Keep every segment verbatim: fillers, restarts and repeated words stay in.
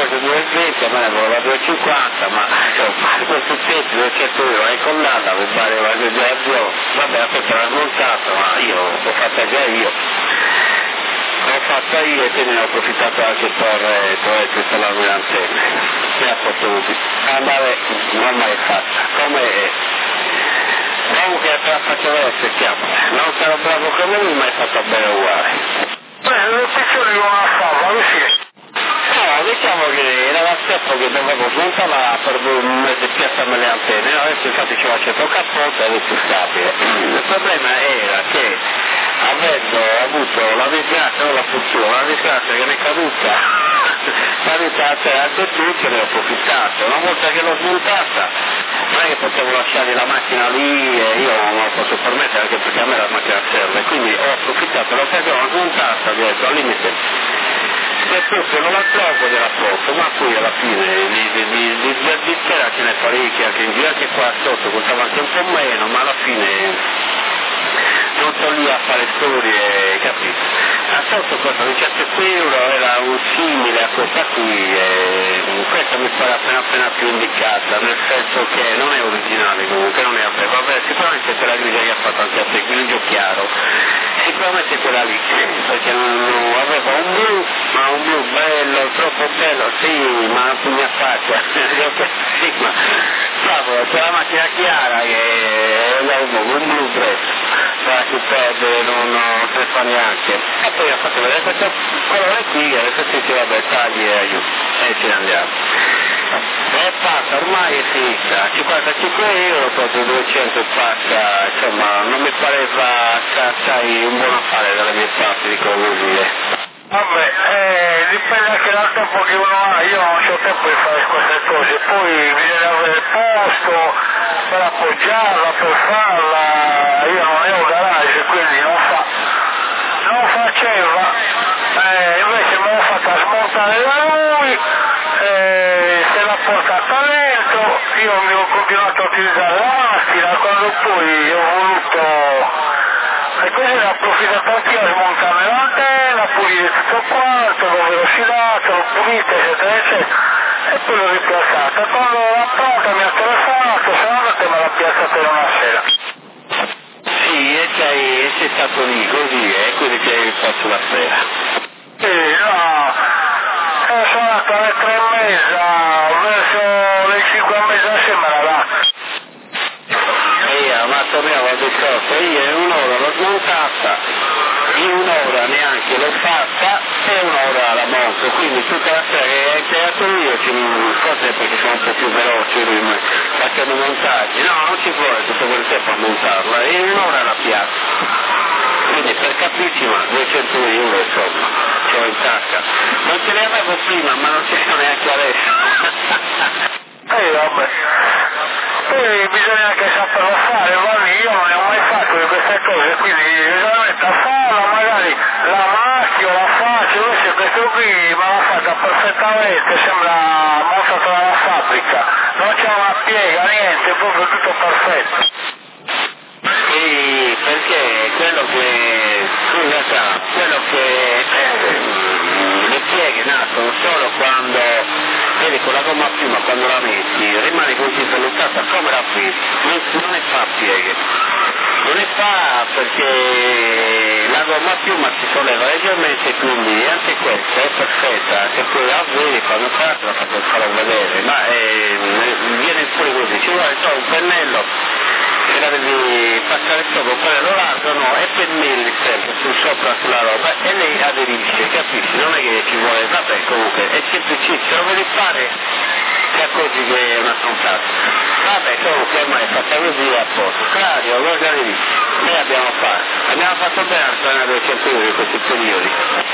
voglio due e venti, a me ne volevo due e cinquanta, ma insomma, questo tempo duecento euro è collata, mi pare che già io, vabbè, aspetta, l'ha smontato, ma io l'ho fatta già io. L'ho fatta io e quindi ne ho approfittato anche per, eh, per installarmi le antenne. Mi ha potuti andare, non mai fatta, come è. Comunque te la faccio vedere se chiamo. Non sarò bravo come lui, ma è fatta bene uguale. Beh, le opzioni non la fa, ma sì. No, diciamo che era la steppa che dovevo smontarla per piazzarmi le antenne, no? Adesso infatti ci faccio il cappotto ed è più stabile. Il problema era che avendo avuto la disgrazia, non la fortuna, la disgrazia che mi è caduta, caduta a terra anche tutto, ne ho approfittato. Una volta che l'ho smontata, non è che potevo lasciare la macchina lì e io non lo posso permettere anche perché a me la macchina serve, quindi ho approfittato dell'occasione, l'ho smontata, ho detto al limite. Se fosse non la trovo della poco, ma qui alla fine di, di, di, di, di, di terra ce n'è parecchia, anche in giro, anche qua sotto costava anche un po' meno, ma alla fine non sto lì a fare storie, capito? A sotto costa diciassette euro, era un simile a questa qui, e questa mi pare appena appena più indicata, nel senso che non è originale comunque, non è a me, vabbè, sicuramente quella grigia che ha fatto anche a te, grigio chiaro, sicuramente quella lì, perché non, non aveva un blu, ma un blu bello, troppo bello, sì, ma tu mi affaccia, sì, ma bravo, c'è la macchina chiara che è un blu preso. Che perde, non, non se ne fa neanche. E poi ha fatto vedere questo colore qui e adesso si dice vabbè tagli e aiuto e ce ne andiamo. E passa, ormai è finita, cinquantacinque euro, proprio duecento e passa, insomma non mi pareva sai, un buon affare dalle mie parti di così. Vabbè, eh, dipende anche dal tempo che uno ha, io non ho tempo di fare queste cose, poi bisogna avere il posto per appoggiarla, per farla, io non ho garage, quindi non fa, non faceva, eh, invece me l'ho fatta smontare da lui, eh, se l'ha portata lento, io mi ho continuato a utilizzare la macchina, quando poi ho voluto... E così ne ho approfittato anch'io a smontarmi l'antenna, pulire tutto quanto, l'ho velocidato, l'ho pulito, eccetera, eccetera, e poi l'ho ripiazzata. Quando l'ho pronta mi ha telefonato, se no te me l'ha piazzata in una sera. Sì, e sei, sei stato lì così, e quindi ti hai rifatto la sera. Sì, no, e sono andato alle tre e mezza, verso le cinque e mezza sembra là. Ma torniamo al discorso, io in un'ora l'ho smontata, in un'ora neanche l'ho fatta e un'ora la monto, quindi tutta la sera che hai creato io, forse perché sono un po' più veloce lui, facendo montaggi, no, non ci vuole tutto quel tempo a montarla, e in un'ora la piazza, quindi per capirci ma duecento euro insomma, ce l'ho in tasca, non ce ne avevo prima ma non ce ne ho neanche adesso. Eh vabbè. Poi bisogna anche saperlo fare, guardi, io non ne ho mai fatto di queste cose, quindi bisogna mettere a farla, magari la macchina, la faccio, invece questo qui me l'ha fatta perfettamente, sembra montata dalla fabbrica, non c'è una piega, niente, è proprio tutto perfetto. Sì, perché quello che, scusa, quello che eh, le pieghe nascono solo quando, vedi con la gomma a piuma quando la metti, rimane così svelluzzata come la fissi, non, non ne fa pieghe, non ne fa perché la gomma a piuma si solleva leggermente, quindi anche questa è perfetta, che poi la vedi quando fa te la faccio farlo vedere, ma eh, viene fuori così, ci vuole solo un pennello che la devi passare sopra, quello largo no, e pennelli sempre su sopra sulla roba e lei aderisce, capisci? Non è che ci vuole, vabbè comunque è semplicissimo, se lo vedi fare ti accorgi che è una stronzata. Vabbè comunque ormai è fatta così a posto. Claudio, cosa ne dici? Noi abbiamo fatto, abbiamo fatto bene a tornare a duecento euro in questi periodi.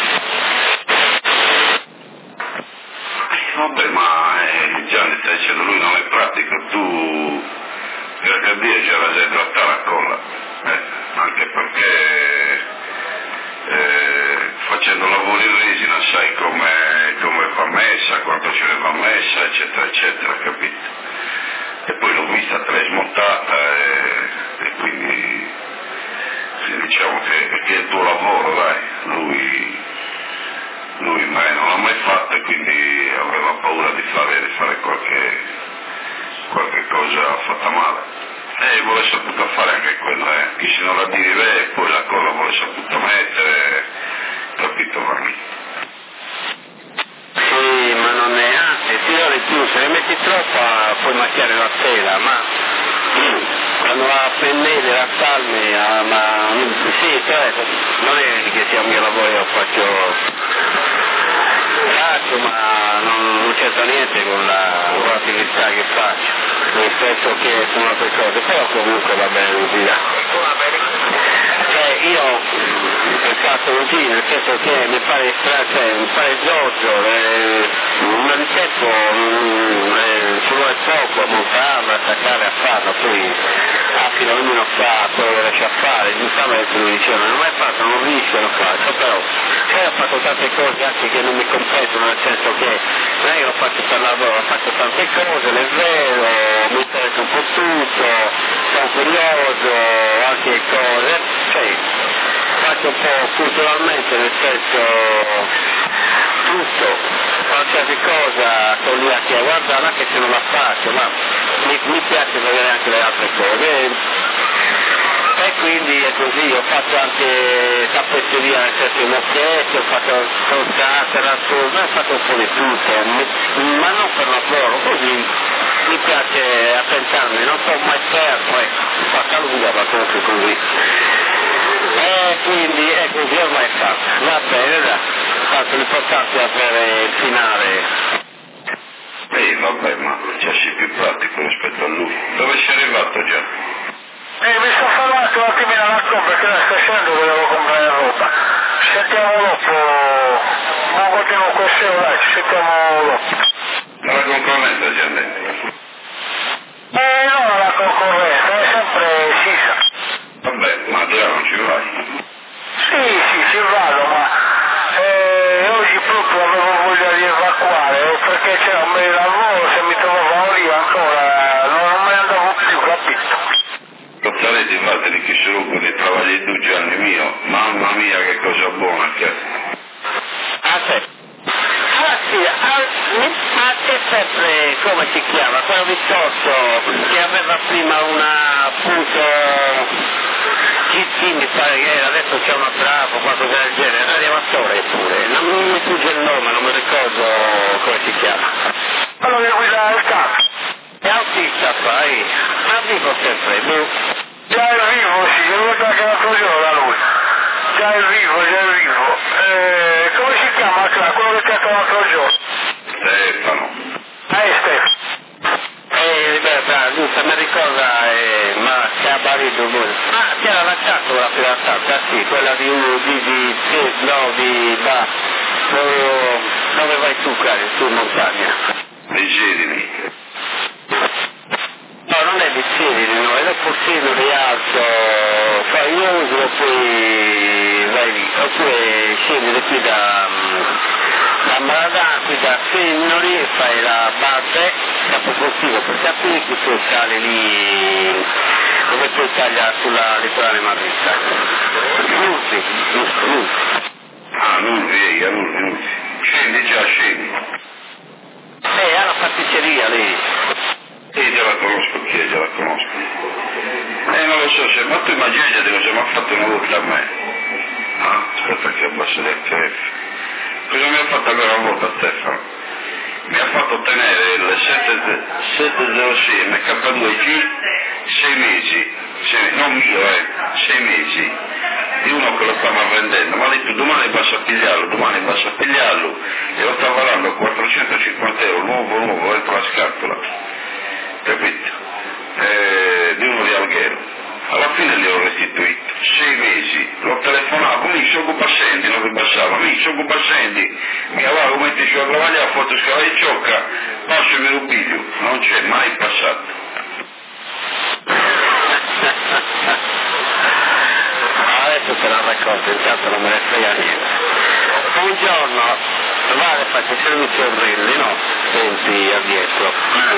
Vabbè ma eh, Gianni stai dicendo lui non è pratico, tu per dire ce la sei trattata a colla, eh, anche perché eh, facendo lavori in resina sai come, come va messa, quanto ce ne va messa, eccetera, eccetera, capito? E poi l'ho vista, te l'hai smontata e, e quindi sì, diciamo che, che è il tuo lavoro, dai, lui, lui mai non l'ha mai fatto e quindi aveva paura di fare, di fare qualche, qualche cosa fatta male. E vuole saputo fare anche quella, eh. Chi se non la dire e poi la colla vuole saputo mettere, capito Vanni? Sì, ma non è, anzi, ti do di più, se ne metti troppa puoi macchiare la tela, ma quando va a pennelle, a salme, a, ma sì, cioè, non è che sia un mio lavoro, io faccio faccio, ma non, non c'entra niente con la, con l'attività che faccio, nel senso che sono altre cose, però comunque va bene così. Cioè io ho fatto così, nel senso che mi pare strano, cioè mi pare Giorgio, eh, un di tempo eh, ci vuole poco a montarla, a attaccare, a farla, poi alla fine ognuno fa quello che riesce a fare, giustamente lui diceva, non ho mai fatto, non riesco, lo faccio, però poi ho fatto tante cose anche che non mi competono, nel senso che non è che lo faccio per lavoro, ho fatto tante cose, le vero, mi interessa un po' tutto, sono curioso, anche cose, cioè faccio un po' culturalmente, nel senso tutto, qualsiasi cosa con lì a chi guardare, anche se non la faccio, ma mi, mi piace vedere anche le altre cose. E quindi è così, ho fatto anche tappezzeria nel senso mocchetti, ho fatto soltata, ho fatto un po' di tutto, ma non per lavoro, così mi piace attenttarmi, non sto mai fermo, ecco, fatta lunga ma comunque così. E quindi è così, ormai è fatto, va bene, dai, tanto l'importante è avere il finale. Ehi, vabbè, ma c'è sì più pratico rispetto a lui. Dove sei arrivato già? Eh, mi sono fermato un attimino alla compra perché la sta scendendo, volevo comprare roba. Ci sentiamo dopo, non continuo questo, dai, ci sentiamo dopo. Ma la concorrenza già detto? Eh no, la concorrenza, è sempre Sisa. Vabbè, ma già non ci vai. Sì, sì, ci vado, ma eh, oggi proprio avevo voglia di evacuare, perché c'era un bel lavoro, se mi trovavo lì ancora, non, non me ne andavo più, capito? Lottare di fate di chi si rubo di travagli due giorni mio, mamma mia che cosa buona che è. Ah, sì. Ah, sì, ah, a te sempre, come si chiama, quello discorso che aveva prima una, appunto, G T mi pare che era, adesso c'è una bravo, qualcosa del genere, era animatore pure, non mi sfugge il nome, non mi ricordo come si chiama. Allora io guidare il cazzo. È autista poi, ma vivo sempre, boh. Già è vivo, sì, l'ho venuto anche l'altro giorno da lui. Già è vivo, già è vivo. Eh, come si chiama quello che ti ha trovato l'altro giorno? Stefano. Ah, è Stefano. Eh, beh, beh, giusto, mi ricorda, eh, ma che ha barito voi. Ah, che era la cazzo la fidanzata, sì, quella di uno, di, di, sì, no, di, bah, dove, dove vai tu, cari, su in montagna? Dei Gedini. No, non è di Sirili, no, è del Fossino di Alto, fai uso, poi vai lì, oppure scendi qui da, da Maradà, qui da Signori, fai la base, capocortile per capirti, poi sali lì, dove poi taglia sulla litorale Marretta. Nuzzi, giusto, Nuzzi. Ah, Nuzzi, ehi, a Nuzzi, Nuzzi. Scendi già, scendi. Eh, ha la pasticceria lì. Sì, già la conosco, chi è, già la conosco. Eh, non lo so, se, ma tu immaginate cosa mi ha fatto una volta a me. Ah, aspetta che abbasso le F F. Cosa mi ha fatto allora una volta a Stefano? Mi ha fatto ottenere il sette zero sei M K due G sei mesi, sei, non mio, eh, sei mesi, di uno che lo stava vendendo, ma ha detto domani basta a pigliarlo, domani basta a pigliarlo, e lo stava dando a quattrocentocinquanta euro, nuovo, nuovo, dentro la scatola, capito? Eh, di uno di Alghero. Alla fine li ho restituito, sei mesi, l'ho telefonato, mi si occupa scendi, non mi passava, mi si occupa scendi, mi aveva come ti ci ho lavagliato, ho fatto scala di ciocca, passo il rubiglio, non c'è mai passato. Adesso te la racconto, intanto non me ne frega niente. Un giorno, vale, faccio il servizio Brilli, no? venti addietro.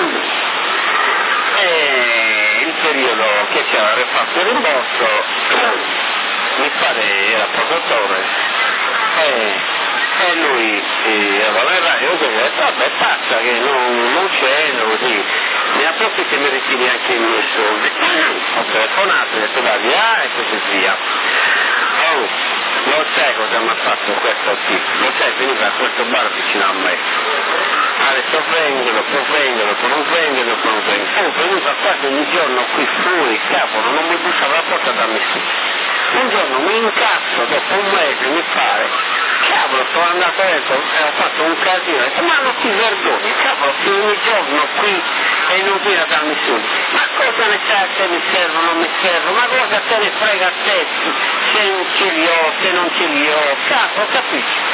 E il periodo che c'era reparto il rimborso, mi pare era produttore, e, e lui eh, aveva il radio così, vabbè passa che non, non c'è, così, ne approfitto e mi ritiri anche i miei soldi. Ho telefonato, ho detto va via e così via. Oh, lo sai cosa mi ha fatto questo tipo? Lo sai, veniva a questo bar vicino a me. Adesso vengono, poi vengono, poi non vengono, poi non vengono. Oh, veniva quasi ogni giorno qui fuori, cavolo, non mi bussava la porta da me su. Un giorno mi incazzo, dopo un mese mi pare, cavolo, sono andato dentro e ho fatto un casino, ho detto ma non ti vergogni, cavolo, che ogni giorno qui e non viene a darmi su. Ma cosa ne sai se mi servo o non mi servo? Ma cosa te ne frega a te se non ce li ho, se non ce li ho? Cavolo, capisci?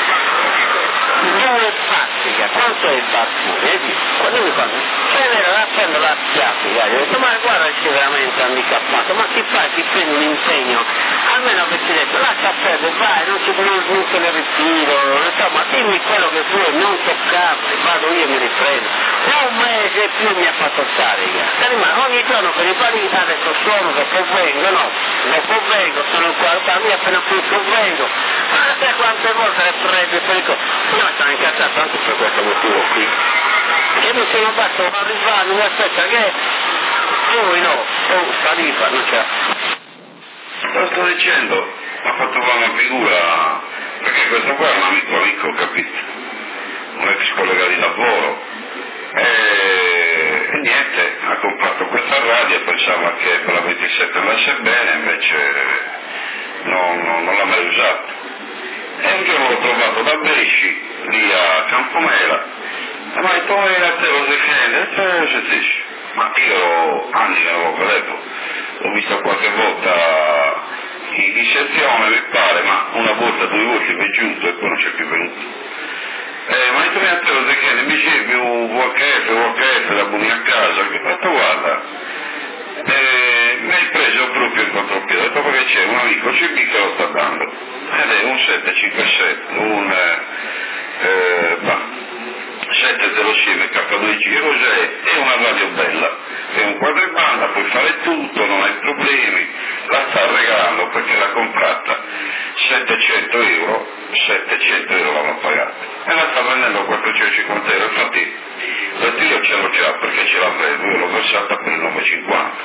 Due pazzica, quanto è il battone? E dico, quando mi fanno, ce n'era la prendo la schiaffica, gli ho detto, ma guarda che sei veramente handicappato, ma ti fai, ti prendi un impegno, almeno avessi detto, lascia perdere, vai, non, ci, non, non te ne ritiro, insomma, dimmi quello che vuoi, non toccarmi, vado io e mi riprendo. Un mese e più mi ha fatto stare, ma ogni giorno per i pari adesso sono, dopo vengo, no, dopo vengo, sono qua, mi appena finito vengo, ma sai quante volte le prendo per il co- io sono incazzato anche per questo motivo qui. E mi sono fatto arrivare, mi aspetta che poi no, oh, saliva, non c'è. Lo sto dicendo, mi ha fatto fare una figura, perché questo qua è un amico amico, capito? Un ex collega di lavoro. E, e niente, ha comprato questa radio e pensava che per la ventisette andasse bene, invece no, no, non l'ha mai usato. E un giorno l'ho trovato da Bresci, lì a Campomela, e mi ha detto, ma a te lo defiende? Ma io anni che non lo vedevo, l'ho visto qualche volta in, in sezione, mi pare, ma una volta, due volte mi è giunto e poi non c'è più venuto. Eh, ma tu mi hai detto che mi dicevi un V H F, V H F da buoni a casa, che ho detto guarda, eh, mi hai preso proprio in contropiede, ho detto perché c'è un amico C B che lo sta dando, ed è un sette cinque sette, un eh, bah, sette zero cinque K due G, cos'è? È una radio bella, è un quadribanda, puoi fare tutto, non hai problemi, la sta regalando perché l'ha comprata settecento euro, settecento euro l'hanno pagata e la sta vendendo a quattrocentocinquanta euro, infatti questo io ce l'ho già perché ce l'avevo, io l'ho versata per il nove cinquanta,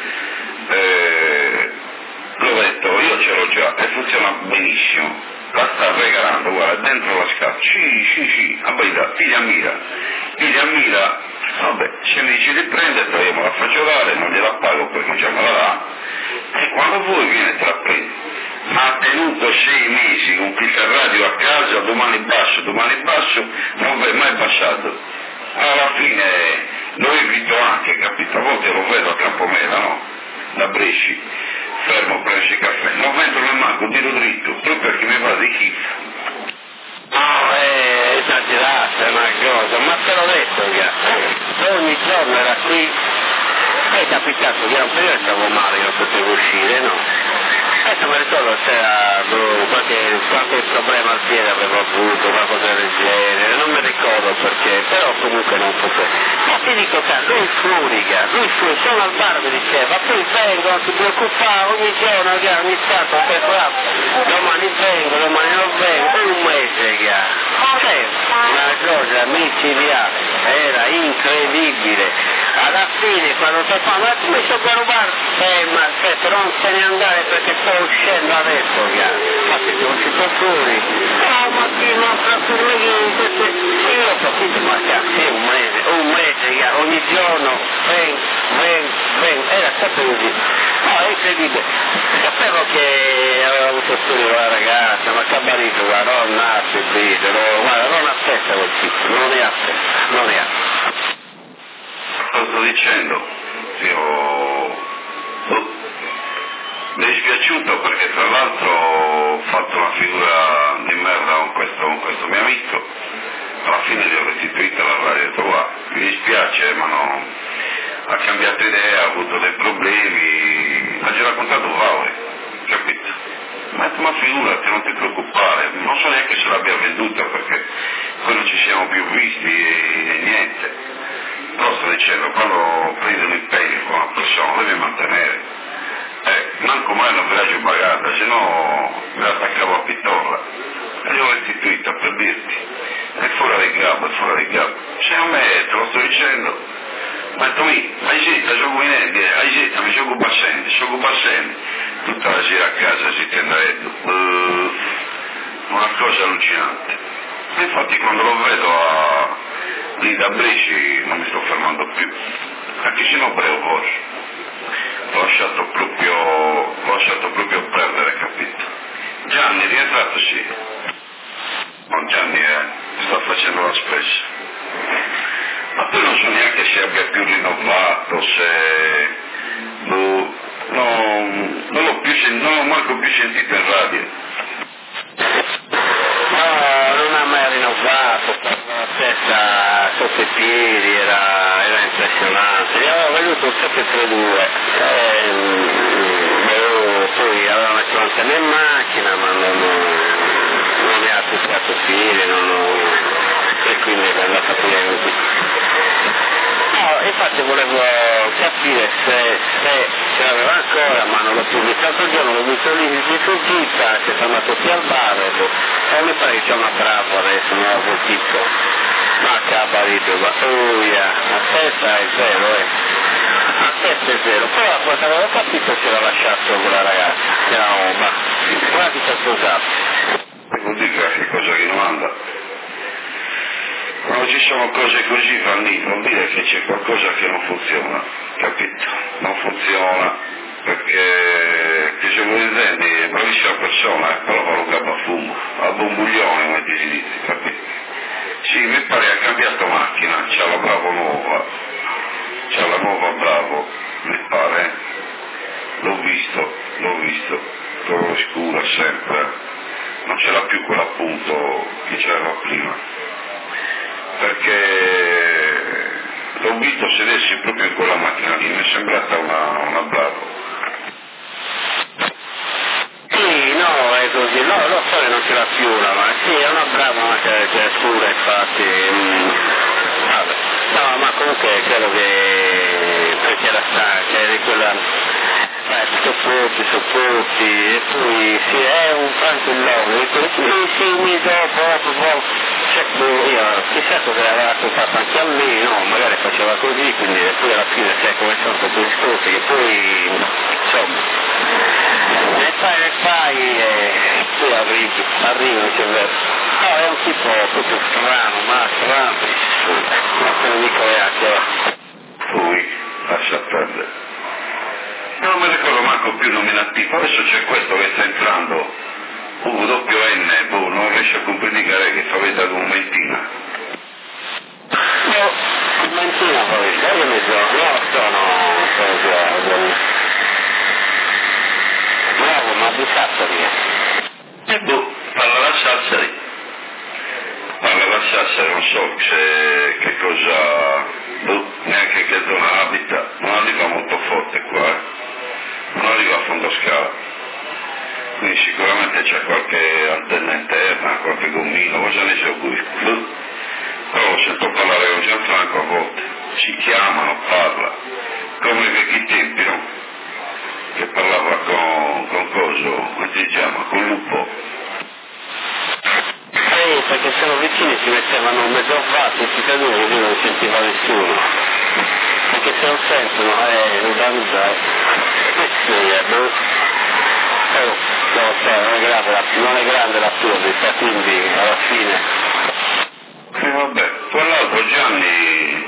eh, l'ho detto, io ce l'ho già e funziona benissimo, la sta regalando, guarda, dentro la scatola, sì, sì, sì, abbaida, piglia mira, piglia mira, vabbè, se mi dici di prendere, io me la faccio dare, non gliela pago perché già me la dà, e quando vuoi viene te la prendi. Ha tenuto sei mesi con questa radio a casa, domani basso, domani basso, non vi è mai passato. Alla fine lo evito anche, capito? A volte lo vedo a Campomela, no? Da Bresci, fermo, presi caffè, non vedo nel manco, tiro dritto, proprio perché mi va di schifo. No, è esagerata, è una cosa, ma te l'ho detto, che ogni giorno era qui, è capitato che a un periodo stavo male, non potevo uscire, no? Adesso mi ricordo c'era qualche, qualche problema al piede avevo avuto, qualcosa del genere, non mi ricordo perché, però comunque non potevo. Ma ti dico che lui furiga, lui furiga, sono al bar mi diceva, poi vengo, non ti preoccupare, ogni giorno che ogni stato, domani vengo, domani non vengo, un mese che cioè, una cosa micidiale, era incredibile. Alla fine quando ti fanno, ma come sto per rubare? Eh, ma aspetta, non se ne andare perché sto uscendo adesso, ma se non ci sto fuori. No, ma chi non sta fuori, io ho capito, ma cazzo, un mese, un mese, ogni giorno, vengo, vengo, vengo, era sempre così. No, è incredibile. Sapevo che aveva avuto storia con la ragazza, ma che marito, guarda, non nasce il video, guarda, non aspetta quel tipo, non ne aspetta, non ne aspetta. Lo sto dicendo, io oh, mi è dispiaciuto perché tra l'altro ho fatto una figura di merda con questo, con questo mio amico, alla fine gli ho restituito la radio, ho detto guarda, mi dispiace ma no, ha cambiato idea, ha avuto dei problemi, ha già raccontato Vaure, capito? Ma, ma figurati, non ti preoccupare, non so neanche se l'abbia venduta perché poi non ci siamo più visti e, e niente. Però sto dicendo, quando prendi un impegno con una persona devi mantenere, eh, manco mai non ve l'hai pagata, se no me la attaccavo a pistola e gliel'ho restituita per dirti. è fuori di capo, è fuori di capo. Se a me, te lo sto dicendo, ma tu mi, ma sì, ti gioco in niente, hai sì, mi gioco paziente, gioco paziente, tutta la sera a casa si tenderebbe, uh, una cosa allucinante. E infatti quando lo vedo a, lì da Bresci non mi sto fermando più, anche se non brevo oggi, l'ho lasciato proprio, l'ho lasciato proprio perdere, capito? Gianni, rientrato sì. No, Gianni eh, sta facendo la spesa. Ma poi non so neanche se abbia più rinnovato, se... Boh, no, non l'ho più sentito, non l'ho manco più sentito in radio. No, non ha mai rinnovato, la testa sotto i piedi, era, era impressionante. Gli aveva venuto un sette tre due, eh, poi aveva messo l'antenna in macchina, ma non, non ne ha attaccato fili, non, e quindi è andata via così. No, infatti volevo capire se, se ce l'aveva ancora, ma non l'ho più visto. L'altro giorno l'ho visto lì di fuggita, che sono andato qui al bar, e mi pare che c'è una brava adesso, non l'avevo visto. Ma caparito, ma oh yeah, a testa è zero, eh. A testa è zero. Però la cosa che avevo capito c'era lasciato quella ragazza, che era Oma. Guarda chi si è sposato. Vuol dire che cosa che non anda. Quando ci sono cose così, Vanni, vuol dire che c'è qualcosa che non funziona, capito? Non funziona perché, che se vuoi intendi, è bravissima persona, eh, però fa un capo a fumo, a bombuglione, come ti si dice, capito? Sì, mi pare ha cambiato macchina, c'ha la Bravo nuova, c'ha la nuova Bravo, mi pare, l'ho visto, l'ho visto, colore scura sempre, non ce l'ha più quell'appunto che c'era prima. Perché l'ho visto sedersi proprio in quella macchina lì, mi è sembrata una, una Bravo. Sì, no, è così, no, lo so che non ce l'ha più la ma sì, è una brava macchina che è scura, infatti. Mm, vabbè, no, ma comunque credo che perché era stanca, è di quella. Eh, sopporti, sopporti, e poi sì, è un tranquillone, e poi sì, sì, mi dopo, dopo, cioè, io, chissà cosa aveva fatto anche a me, no, magari faceva così, quindi poi alla fine sai come sono questi discorsi, che poi, insomma, ne fai, ne fai, e poi arrivi, arrivi, non c'è vero. No, è un tipo proprio strano, ma strano, non te lo dico neanche. Poi, lascia perdere. Non mi ricordo manco più il nominativo, adesso c'è questo che sta entrando, U W N, boh, non riesce a comprendere che fa vedere un mentina. No, mentina poi, io mi sono, no, sono, sono, bravo, ma di Sassari. E boh, parla la Sassari, parla la Sassari, non so se, che cosa, boh, neanche che zona abita, non arriva molto forte qua, eh. Non arriva a fondo scala, quindi sicuramente c'è qualche antenna interna, qualche gommino, cosa ne so qui, però lo sento parlare con Gianfranco a volte, si chiamano, parla, come i vecchi tempi, no? Che parlava con, con coso, come si chiama, con Lupo. Eh, perché sono vicini si mettevano mezzo fatto, si cadevano così non sentiva nessuno, perché se non sentono, eh, non danno già. Sì, eh, boh. Oh, non lo so, non è grande la, non è grande la perdita, quindi alla fine. E vabbè, quell'altro Gianni,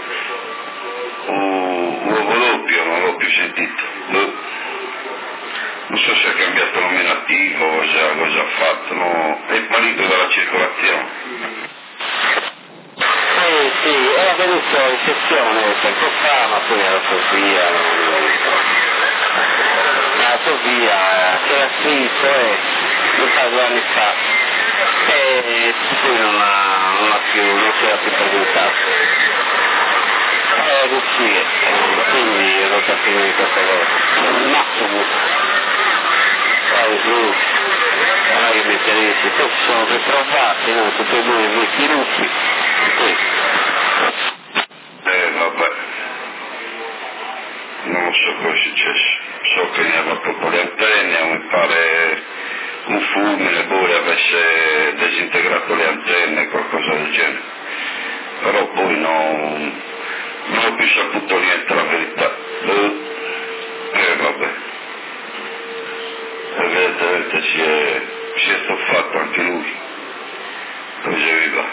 uovo doppio, non l'ho più sentito. Boh. Non so se ha cambiato nominativo, cosa, cosa ha fatto, no? È sparito dalla circolazione. Sì, sì, era venuto in sessione tempo fa, ma poi era via, non andato via, c'era scritto e un paio di anni fa e poi non ha, non ha più, non si era più presentato. Eh, così, quindi l'ho capito questa cosa. Un attimo, vai giù, non è che mi interessi, poi ci sono ritrovati, no, tutti e due i vecchi russi, poi. Eh, vabbè. Non lo so cosa è successo. So che ne aveva proprio le antenne, mi pare un fulmine, poi avesse disintegrato le antenne, qualcosa del genere, però poi non, non ho più saputo niente, la verità. Eh, eh vabbè, evidentemente si è, si è stoffato anche lui, così viva.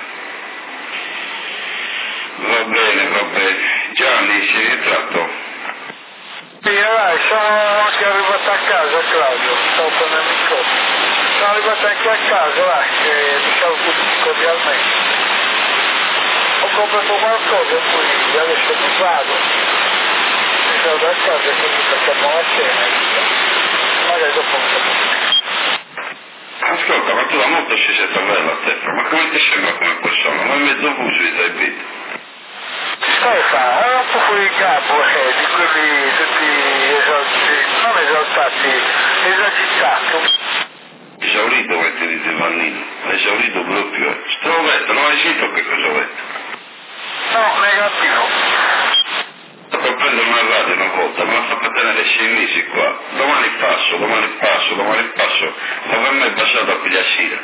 Va bene, va bene. Gianni, sei rientrato? Sì, vai, sono anche arrivato a casa, Claudio, stavo prendendo il copo. Sono arrivato anche a casa, va, che mi saluto cordialmente. Ho comprato qualcosa e poi adesso mi vado. Mi saluto a casa e quindi facciamo la cena e via. Magari dopo un po'. Ascolta, ma tu da molto ci sei bella a te, ma come ti sembra come persona? Ma è mezzo fuso di dai beat. Stefano, è un po' fuori capo, eh, di quelli tutti esaltati, non esaltati, esagitati. Esaurito avete detto Vannino, esaurito proprio. Strovetto, non hai sentito che cosa avete? No, negativo. Per prendere una radio una volta, me la fa per tenere sei mesi qua. Domani passo, domani passo, domani passo, ma per me è passato a pigliascire.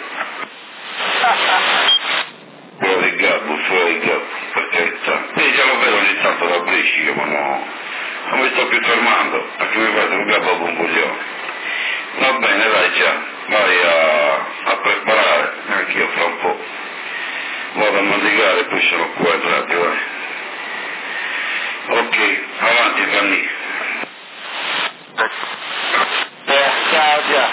Fuori il gabbo, fuori il gabbo, per carità. Io già lo vedo ogni tanto da Brescia, ma no, non mi sto più fermando, anche mi vedo un gabbo a bomboglione. Va bene, dai già, vai a, a preparare, anch'io fra un po'. Vado a mandigare, poi sono qua in radio, vai. Ok, avanti Vanni. Eh, ciao, ciao.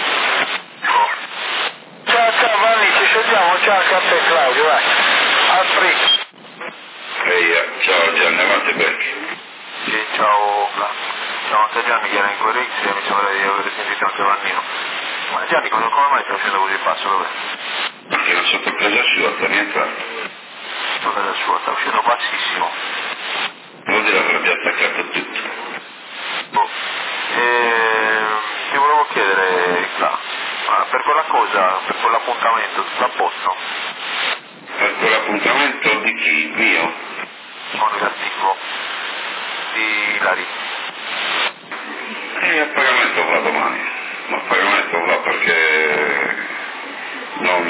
Ciao, ciao Vanni, ci sentiamo, ciao anche a te Claudio, vai. Apri. Ehi, ciao Gianni, avanti Becchi. Sì, ciao, ciao anche Gianni che era in Corix e mi sembra di aver sentito anche Vannino. Ma Gianni, come, come mai stai uscendo così basso? Dove? Perché non sotto presa sua, sta niente. Sotto presa sua, sta uscendo bassissimo. Vuol dire che l'abbiamo attaccato tutto. Boh. E, ti volevo chiedere, Cla, ma per quella cosa, per quell'appuntamento, tutto a posto? Per quell'appuntamento di chi? Mio? Sono negativo. Di Ilari. E a pagamento va domani. Ma a pagamento va perché non,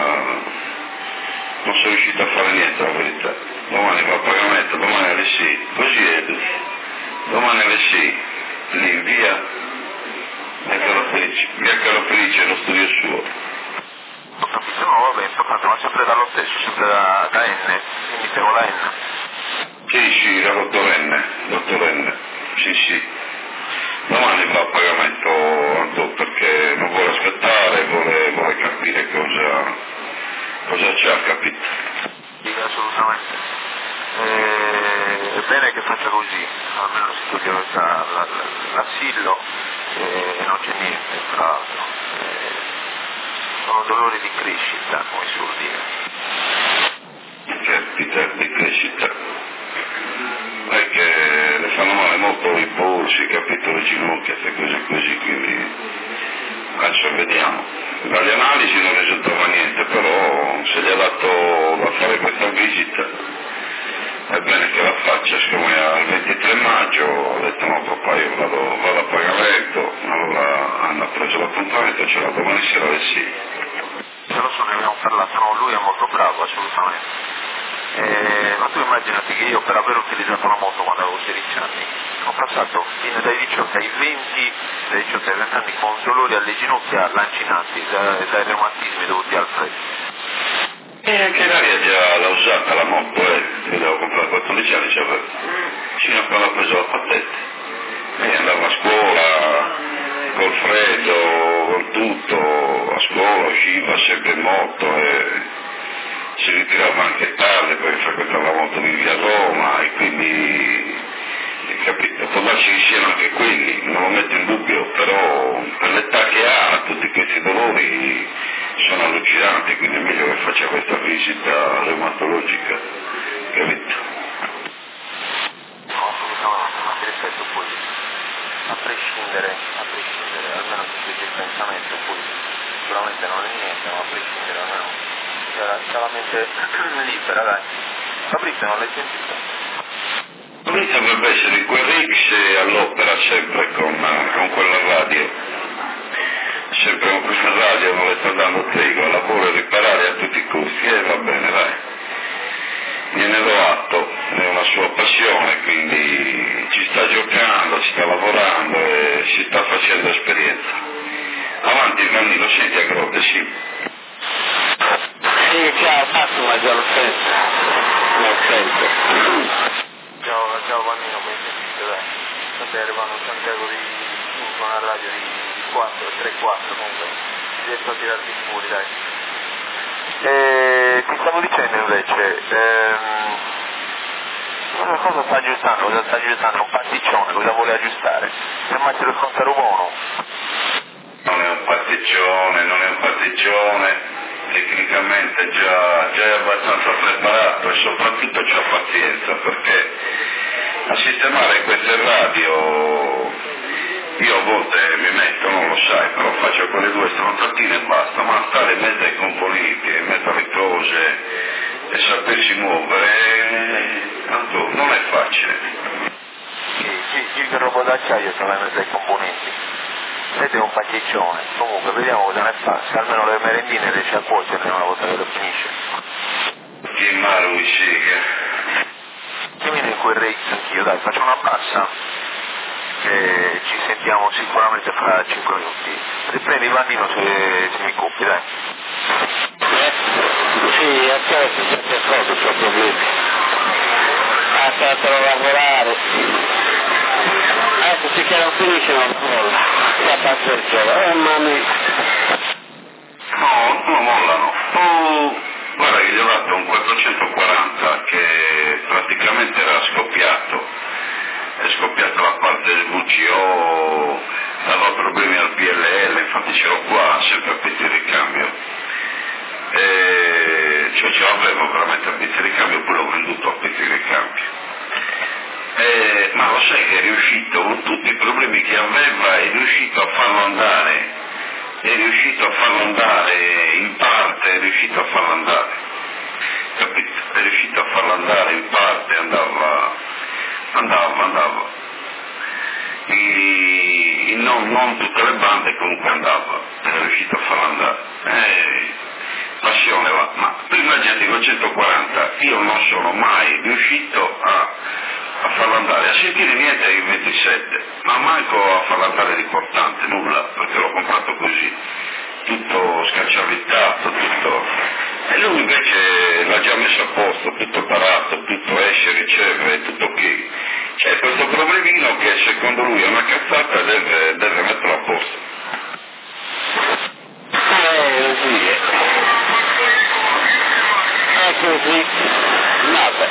non sono riuscito a fare niente, la verità. Domani va a pagamento, domani alle sei. Così è, domani alle sei. Lì in via, via Carlo Felice, via Carlo Felice, lo studio suo. Ho capito, no, vabbè, importante, ma sempre dallo stesso, sempre da, da N, quindi seguo la N. Sì, sì, la dottor N, dottor N, sì, sì. Domani va a pagamento Andò perché non vuole aspettare, vuole, vuole capire cosa, cosa c'ha, capito? Sì, assolutamente. Eh, è bene che faccia così, almeno si toglie l'assillo e non c'è niente, tra l'altro. Eh, sono dolori di crescita, come si vuol dire. Crescita, di crescita. Perché le fanno male molto i polsi, capito, le ginocchia, queste cose così, quindi adesso vediamo. Dalle analisi non risultava niente, però se gli ha dato da fare questa visita è bene che la faccia, siccome è il ventitré maggio, ho detto no papà io vado, vado a pagamento, allora hanno preso l'appuntamento e ce l'ho domani sera alle sei. Se lo so, ne abbiamo parlato, no, lui è molto bravo, assolutamente. Eh, ma tu immaginati che io per aver utilizzato la moto quando avevo sedici anni ho passato fino dai diciotto ai venti, dai diciotto ai venti anni con dolori alle ginocchia lancinanti da, dai reumatismi dovuti al freddo. E anche l'aria già l'ha usata la moto, eh, io l'avevo comprata a quattordici anni, cioè, fino a quando ho preso la patente. E andavo a scuola col freddo, con tutto, a scuola usciva sempre in moto e si ritirava anche tardi perché frequentava molto in via Roma e quindi, capito, può darsi che siano anche quelli, non lo metto in dubbio, però per l'età che ha tutti questi dolori sono allucinanti, quindi è meglio che faccia questa visita reumatologica, capito? No, assolutamente, ma ti ripeto poi, a prescindere, a prescindere, almeno se c'è il pensamento, poi sicuramente non è niente, ma a prescindere almeno c'è la mente libera, dai. Fabrizio non l'hai sentito? Fabrizio dovrebbe essere in quel Rix e all'opera sempre con, con quella radio, sempre con questa radio non le sta dando tregua, lavoro e riparare a tutti i costi, e eh, va bene, dai. passione, quindi ci sta giocando, ci sta lavorando e si sta facendo esperienza. Avanti Giannino, senti a Grotte, sì. Sì, ciao Massimo, già lo sento. Lo sento. Ciao, ciao Giannino, come sentite, dai. State arrivando a Santiago di cinque, una radio di quattro, tre quattro comunque. Riesco a tirarti fuori, dai. E ti stavo dicendo invece, ehm, cosa, cosa sta aggiustando? Cosa sta aggiustando? Un pasticcione, cosa vuole aggiustare? Se mai te lo scontaro buono? Non è un pasticcione, non è un pasticcione, tecnicamente già, già è abbastanza preparato e soprattutto c'ha pazienza, perché a sistemare queste radio io a volte mi metto, non lo sai, però faccio quelle due stronzatine e basta, ma stare in mezzo ai componenti, in mezzo alle cose e sapersi muovere, tanto non è facile. Sì, sì, sì, che roba d'acciaio sono in mezzo ai componenti. Siete un pasticcione, comunque vediamo cosa ne passa, almeno le merendine riesce a cuocere una volta che lo finisce. Che male mi siga. Chiamino in quel race anch'io, dai, faccio una bassa e ci sentiamo sicuramente fra cinque minuti. Riprendi Vannino se, se mi coppi, dai. Eh? Sì, a te si sente cosa, c'ho problemi. Ah, statelo a lavorare. Ecco, se che non finisce non molla. La passercella, eh mamma. No, non mollano. Oh, guarda che gli ho dato un quattrocentoquaranta che praticamente era scoppiato. È scoppiata la parte del V C O, dava problemi al P L L, infatti ce l'ho qua, sempre a pezzi di ricambio. E, cioè ce l'avevo veramente a pezzi di ricambio, poi l'ho venduto a pezzi di ricambio. E, ma lo sai che è riuscito, con tutti i problemi che aveva, è riuscito a farlo andare, è riuscito a farlo andare, in parte è riuscito a farlo andare, capito? È riuscito a farlo andare in parte, andava... Andava, andava. I, non, non tutte le bande comunque andava, è riuscito a farlo andare. Eh, passione va, ma tu immaginati con centoquaranta, io non sono mai riuscito a, a farlo andare, a sentire niente ai ventisette, ma manco a farlo andare riportante, nulla, perché l'ho comprato così, tutto scacciavittato, tutto... E lui invece l'ha già messo a posto, tutto parato, tutto esce, riceve, tutto ok. C'è questo problemino che secondo lui è una cazzata e deve, deve metterlo a posto. Eh, così è. È così. Vabbè.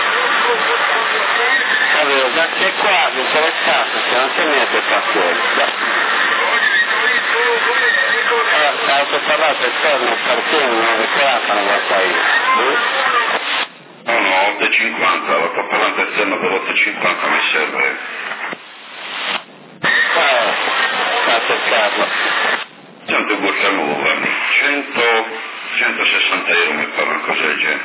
Avevo già c'è qua, che c'è le casse, se non c'è niente pazienza. Allora, stavo per parlare per torno, perché nove quaranta non lo sai. No, no, otto e cinquanta, la coppolante esterna dell'otto e cinquanta mi serve. Eh, sta a cercarlo. Tanto borsa nuova, cento, centosessanta euro mi pare, una cosa del genere.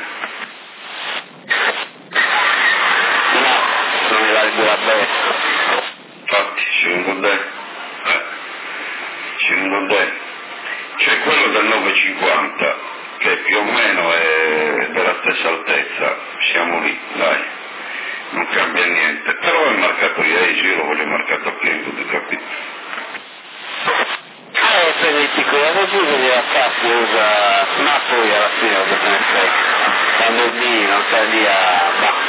No, non mi va il due a bene. Infatti, secondo te, eh, secondo te, c'è quello del nove e cinquanta, che più o meno è della stessa altezza, siamo lì, dai, non cambia niente, però è marcato Iaesi, io lo voglio marcato a Playwood, capito? Eh, per il piccolo regime di attacchi usa, ma poi alla fine cosa se ne frega, quando è lì non sta lì a... bah.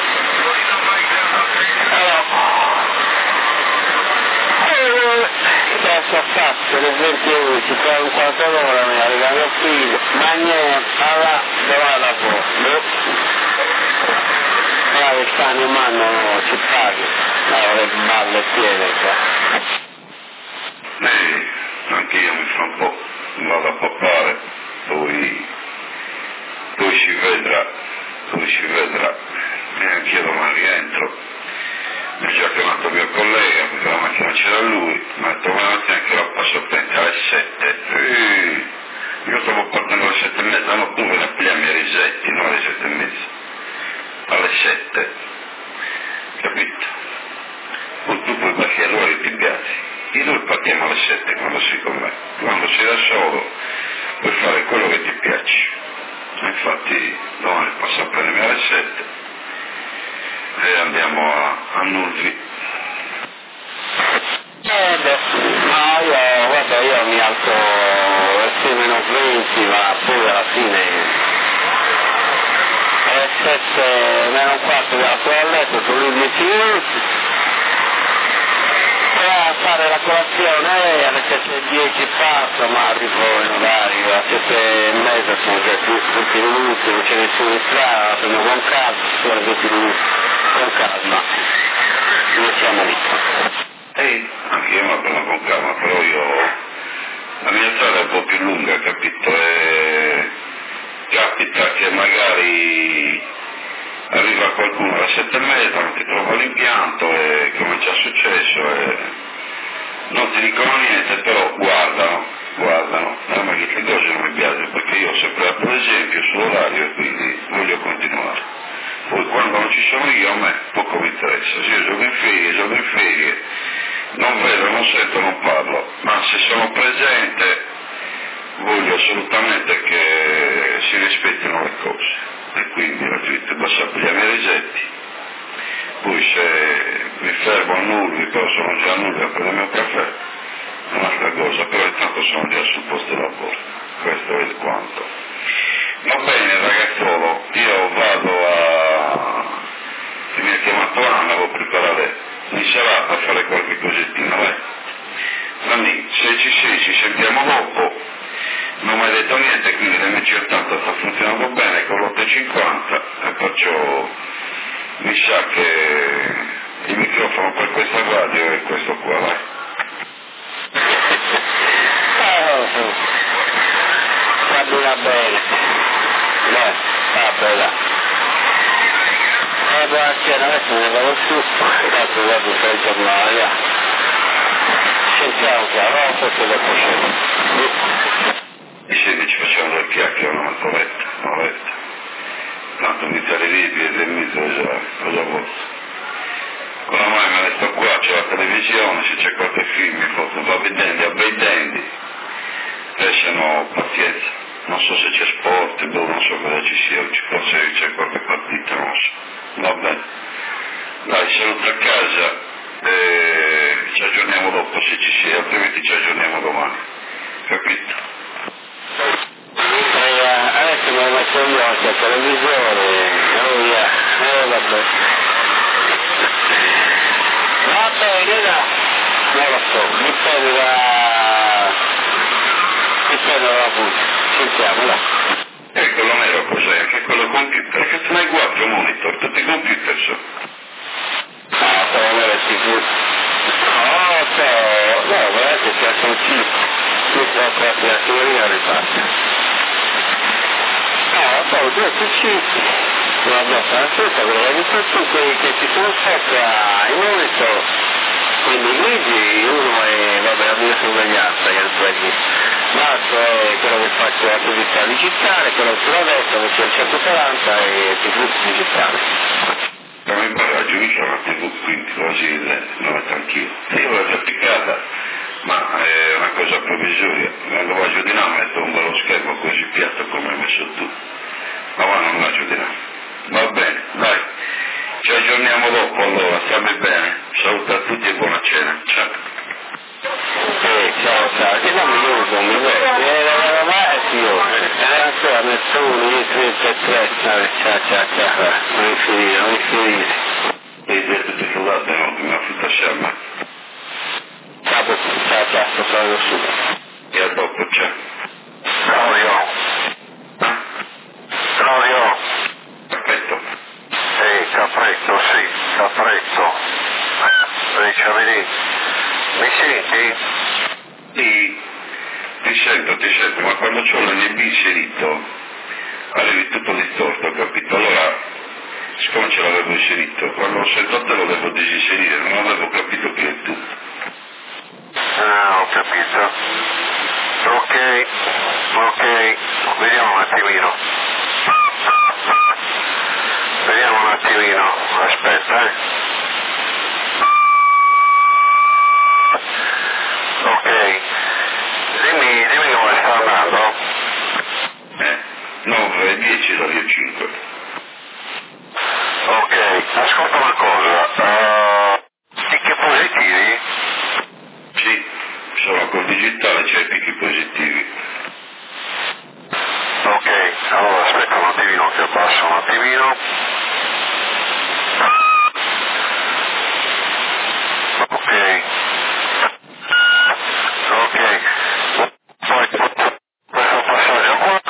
Adesso a fatto, per esempio, ci fa un quarto d'ora, mi arriva mio figlio, ma niente, alla, dove va la voce? Allora che stanno in mano, ci paghi, allora le balle piene qua. Eh, anche io mi fa un po', vado a poppare, poi, poi si vedrà, poi si vedrà, e anch'io domani rientro. Mi ha già chiamato il mio collega perché la macchina c'era lui, mi ha detto ma anche la passo a alle sette. E io stavo partendo alle sette e mezza, no, tu vieni a pigliarmi i risetti, no alle sette e mezza. Alle sette. Capito? Poi tu puoi perché allora ti piaci. Io noi partiamo alle sette quando sei con me. Quando sei da solo puoi fare quello che ti piace. Infatti domani passo a prendermi alle sette. e andiamo a, a Nulvi. Eh beh, no, io, guarda, io mi alzo verso meno venti, ma poi alla fine alle sette meno un quarto mi alzo dal letto, sono lì dieci minuti, poi a fare la colazione, alle sette e dieci passo, ma arrivo in orario, alle sette e mezza sono già venti minuti, non c'è nessuno in strada, sono con calma, sono venti minuti, con calma, noi siamo lì. Ehi, anche io mi prendo con calma, però io, la mia strada è un po' più lunga, capito? E capita che magari arriva qualcuno alle sette e mezza, non ti trova l'impianto e come è già successo, e non ti dicono niente, però guardano, guardano. A me che cose non mi piace, perché io ho sempre dato l'esempio sull'orario e quindi voglio continuare. Poi quando non ci sono io a me poco mi interessa, se io sono in ferie, sono in ferie, non vedo, non sento, non parlo, ma se sono presente voglio assolutamente che si rispettino le cose e quindi la gente basta pigliare i risetti. Poi se mi fermo a Nulvi, però sono già a Nulvi a prendere il mio caffè, è un'altra cosa, però intanto sono già sul posto di lavoro, questo è il quanto. Va bene ragazzolo, io vado a... se mi ha chiamato Anna, devo preparare in serata a fare qualche cosettina, vai. Nanni, se ci sei, ci sentiamo dopo, non mi hai detto niente, quindi l'M C ottanta sta funzionando bene con l'otto cinquanta e perciò mi sa che il microfono per questa radio è questo qua, vai. Va bene, dai, va bene. Eh, buonasera, adesso ne vado su, tanto dopo sei il giornale, sentiamo che allora questo dopo scendo. E se ci facciamo del chiacchiere, una coletta, una letta. Tanto mi televivi e mi già, cosa vuoi? Oramai me ne sto qua, c'è la televisione, se c'è qualche film, mi foto, va vedendo, a bei denti, adesso no, pazienza. Non so se c'è sport, non so cosa ci sia, forse c'è qualche partita, non so. Va bene. Dai, saluto a casa e ci aggiorniamo dopo se ci sia, altrimenti ci aggiorniamo domani. Capito? Eh, adesso mi ho messo gli occhi al televisore, oh yeah, eh vabbè. Va bene, no, non lo so, dipende da... dipende dalla voce. Sentiamo, là. E quello nero cos'è? Anche quello computer? Perché tu ne hai quattro monitor, tutti i computer so. No, però non è sicuro. No, però, no, veramente si sono cinque. Questa è proprio la teoria rifatta. No, poi due su cinque. Non abbiamo fatto tutto, perché hai visto tu quelli che ci sono sopra i monitor. Quindi grigi, uno è, vabbè, la mia sorveglianza, che è il plugin. L'altro è quello che faccio l'attività digitale, quello sulla destra che c'è il centoquaranta e il tivù digitale. Però in bagaggio mi c'è una tivù, quindi così lo metto anch'io. Io l'ho già piccata, ma è una cosa provvisoria. Quando vado giù di là metto un bello schermo così piatto come hai messo tu. Ma va, non vado giù di là. Va bene, dai. Ci aggiorniamo dopo allora, stammi bene. Saluto a tutti e buona cena. Ciao. Eh, ciao, ciao, che non mi uso, mi vedo, eh, ma è io, eh, ancora nessuno, io tre, tre, tre, ciao, ciao, ciao, ciao, non finire, non finire. E detto che salute, no, mi ha fatto sciamma. Ciao, ciao, ciao, sto salendo su. E a dopo, ciao. Claudio. Claudio. Perfetto. Sì, Cappretto, sì, Cappretto. Dice, vedi, mi senti? Sì, ti sento, ti sento, ma quando c'ho l'N B inserito, avevi tutto distorto, capito? Allora, siccome ce l'avevo inserito, quando lo sento te lo devo disinserire, non avevo capito che è tu. Ah, ho capito. Ok, ok, vediamo un attimino. Vediamo un attimino, aspetta, eh. Ok, dimmi, dimmi come sta andando. Eh, nove, dieci, da cinque. Ok, ascolta una cosa, uh, picchi positivi? Sì, solo col digitale c'è i picchi positivi. Ok, allora aspetta un attimino che abbasso un attimino. Ok. Ok. Poi questo passaggio qua.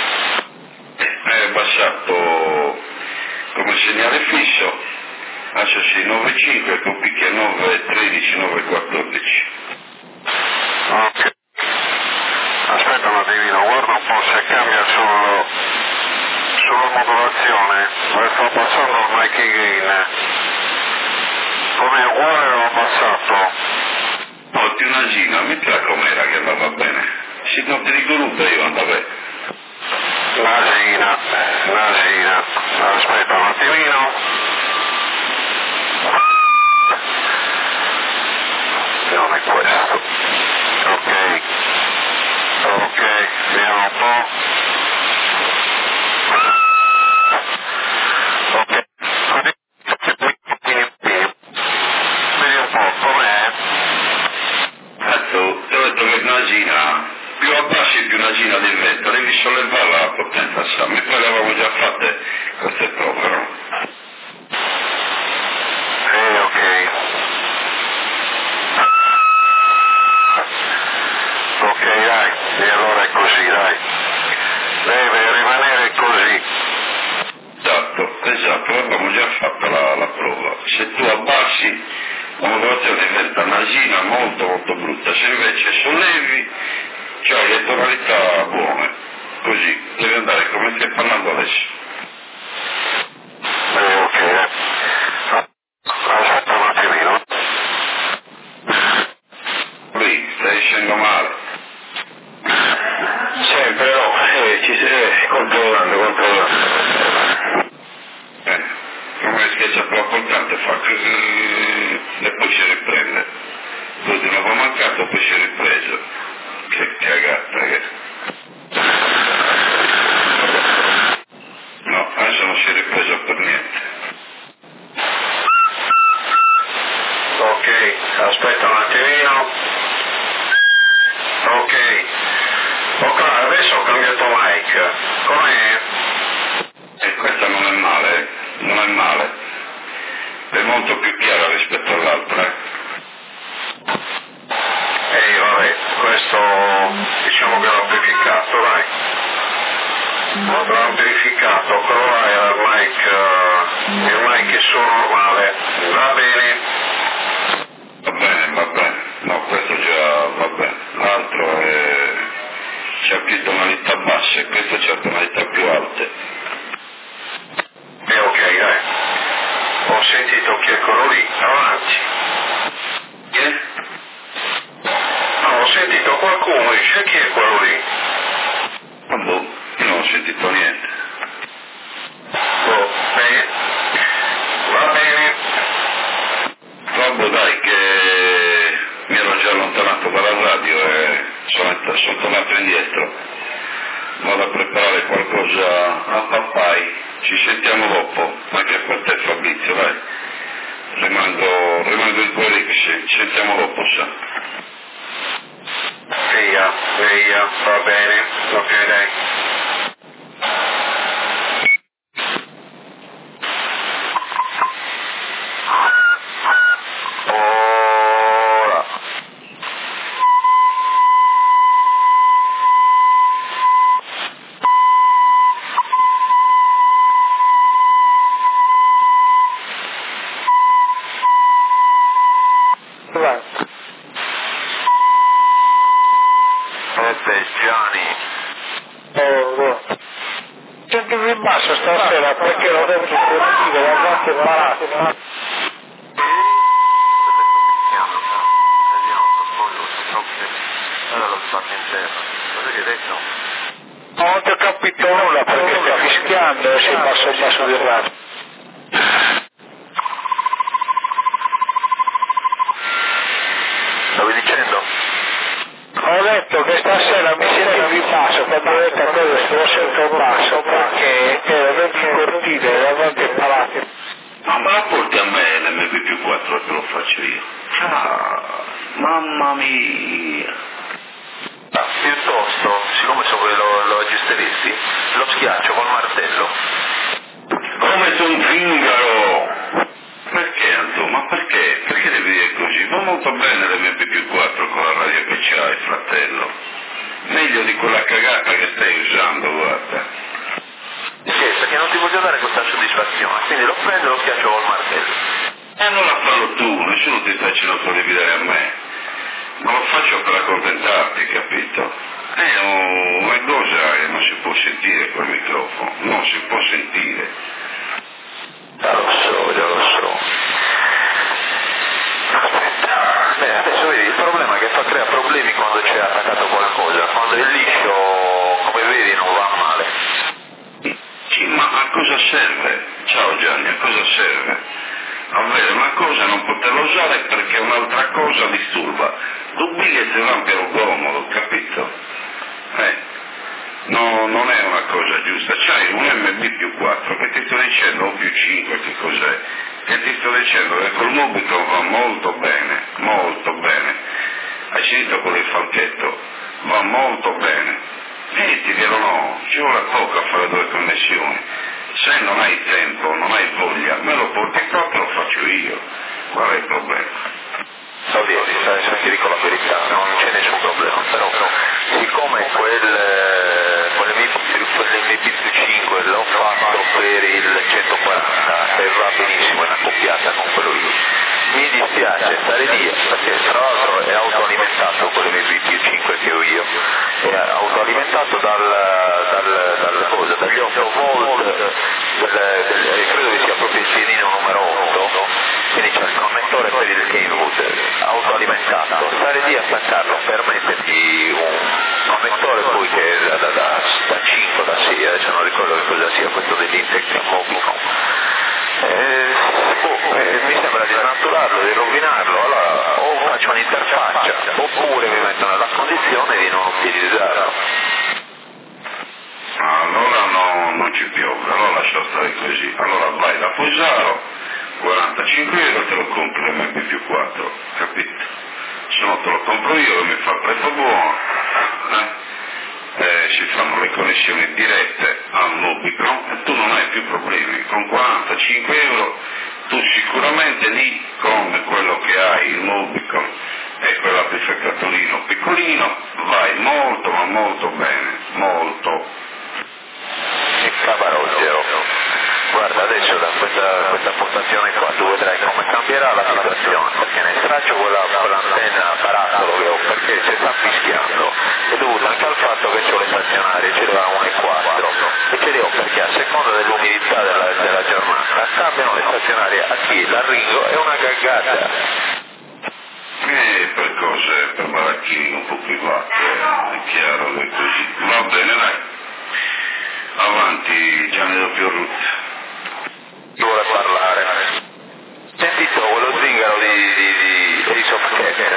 È abbassato come segnale fisso, associ nove cinque con picchi a nove tredici, nove quattordici. Ok. Aspetta un attimino, guarda un po' se cambia sul, sulla modulazione. Lo sto abbassando il mic gain. Come uguale l'ho abbassato. Porti una gina, mettila com'era che andava bene. Se non ti dico ruba io andava bene. Nasina, nasina. Aspetta un attimino. Non è questo. Ok. Ok, vediamo un po'. Ok. Vedi un po' com'è. Ecco, ti ho detto che una gina, più abbassi più una gina di vento, devi sollevare la potenza Sam, e poi le avevamo già fatte queste prove, no? Eh, ok. Ok, dai, e allora è così, dai. Deve rimanere così. Esatto, esatto, avevamo già fatto la, la prova. Se tu abbassi, la modulazione diventa una gina molto molto brutta, se invece sollevi, c'hai le tonalità buone. Così, devi andare come stai parlando adesso. Eh, ok. eh. Aspetta un attimino. Lì, stai dicendo male. Sempre no, eh, ci stai controllando, controllando. Eh, come schiaccia troppo importante fa così e poi si riprende. Poi di nuovo mancato, poi si è ripreso. Che cagata che... No, adesso non si è ripreso per niente. Ok, aspetta un attimino. Ok. Ok, adesso ho cambiato mic. Com'è? E questa non è male, eh. Non è male. È molto più chiara rispetto all'altra, eh. Ehi, vabbè, questo diciamo che l'ho amplificato, dai. L'ho amplificato, però là era il mic, uh, il mic è solo normale. Va bene? Va bene, va bene. No, questo già va bene. L'altro è... c'ha più tonalità basse e questo c'ha tonalità più alte. E ok, dai. Ho sentito che è quello lì, avanti. Che? No, ho sentito qualcuno, dice chi è quello lì? Ah, boh, io non ho sentito niente. Boh, bene. Va bene. Vabbè, dai, che mi ero già allontanato dalla radio e sono, sono tornato indietro. Vado a preparare qualcosa a papai. Ci sentiamo dopo, anche per te Fabrizio, dai. Rimango, rimango in quelli, ci sentiamo dopo, sa. Via, via, va bene. Ok, dai. Ora. Vabbè, Gianni. Oh, senti più basso stasera perché l'ho detto correttivo, la notte parata. Non ti ho capito nulla perché stai fischiando e sei basso basso di radio. Stavi dicendo? Ho detto che stasera mi senti più basso, quando ho detto a quello lo sento basso perché ero dentro il cortile, davanti al palazzo. più quattro te lo faccio io. Ah, mamma mia! Ah, piuttosto, siccome so che lo, lo aggiusteresti, lo schiaccio col martello. Come su un zingaro! Perché Anto? Ma perché? Perché devi dire così? Va molto bene l'emme pi più quattro con la radio che c'hai, fratello. Meglio di quella cagata che stai usando, guarda. Sì, perché non ti voglio dare questa soddisfazione, quindi lo prendo e lo schiaccio col martello. E allora fallo tu, nessuno ti sta dicendo di dividere a me. Ma lo faccio per accontentarti, capito? È una cosa che non si può sentire col microfono, non si può sentire. Ah, lo so, già lo so. Aspetta. Beh, adesso vedi, il problema è che fa crea problemi quando c'è attaccato qualcosa, quando è liscio, come vedi, non va male. Sì, ma a cosa serve? Ciao Gianni, a cosa serve? Avere una cosa e non poterla usare perché un'altra cosa disturba. Dubbi che ti rompiano comodo, capito? Eh, no, non è una cosa giusta. C'hai un emme bi più quattro che ti sto dicendo, o più cinque, che cos'è? Che ti sto dicendo che col Mobicon va molto bene, molto bene. Hai sentito con il falchetto? Va molto bene. Metti che non ho, ci vuole poco a fare due connessioni. Se non hai tempo, non hai voglia, me lo porti qua e lo faccio io. Qual è il problema? So vedi, sai, se ti dico la verità, non c'è nessun problema, però siccome quel, quell'emme bi più cinque l'ho fatto per il centoquaranta e va benissimo, è una coppiata con quello lì, mi dispiace stare lì, perché tra l'altro è autoalimentato quell'emme bi più cinque che ho io, è autoalimentato dal, dal, dal cosa, dagli otto volt, del, del, credo che sia proprio il pienino numero otto, quindi c'è il connettore per il Kenwood autoalimentato, stare lì a staccarlo per mettergli un connettore poi che è da, da, da, da cinque, da sei, adesso non ricordo che cosa sia questo dell'Intec Mobicon. Eh, oh, eh, mi sembra di snaturarlo, di rovinarlo, allora o faccio un'interfaccia oppure mi metto nella condizione di non utilizzarlo. Allora no, non ci piove, allora lascia stare così. Allora vai da Posaro, quarantacinque euro te lo compri l'emme bi più quattro, capito? Se no te lo compro io e mi fa prezzo buono, eh? Eh, si fanno le connessioni dirette al Mobicon e tu non hai più problemi. Con quarantacinque euro tu sicuramente lì con quello che hai, il Mobicon e quell'amplificatolino piccolino, vai molto ma molto bene, molto. E cavarogero, guarda adesso da questa, questa postazione qua tu vedrai come cambierà la situazione, perché nel straccio quella, quell'antenna barattolo che ho, perché si sta fischiando, è dovuto anche al fatto che c'ho le stazionarie, ce le ho a uno e quattro e ce le ho perché a seconda dell'umidità della, della giornata cambiano le stazionarie a chi l'arringo è una gaggata. E per cose, per baracchini un po' private, è chiaro che è così. Va bene, dai. Avanti, Gianni doppio Ruth. Chi vuole parlare? Sentito quello zingaro di, di, di Ace of Cat.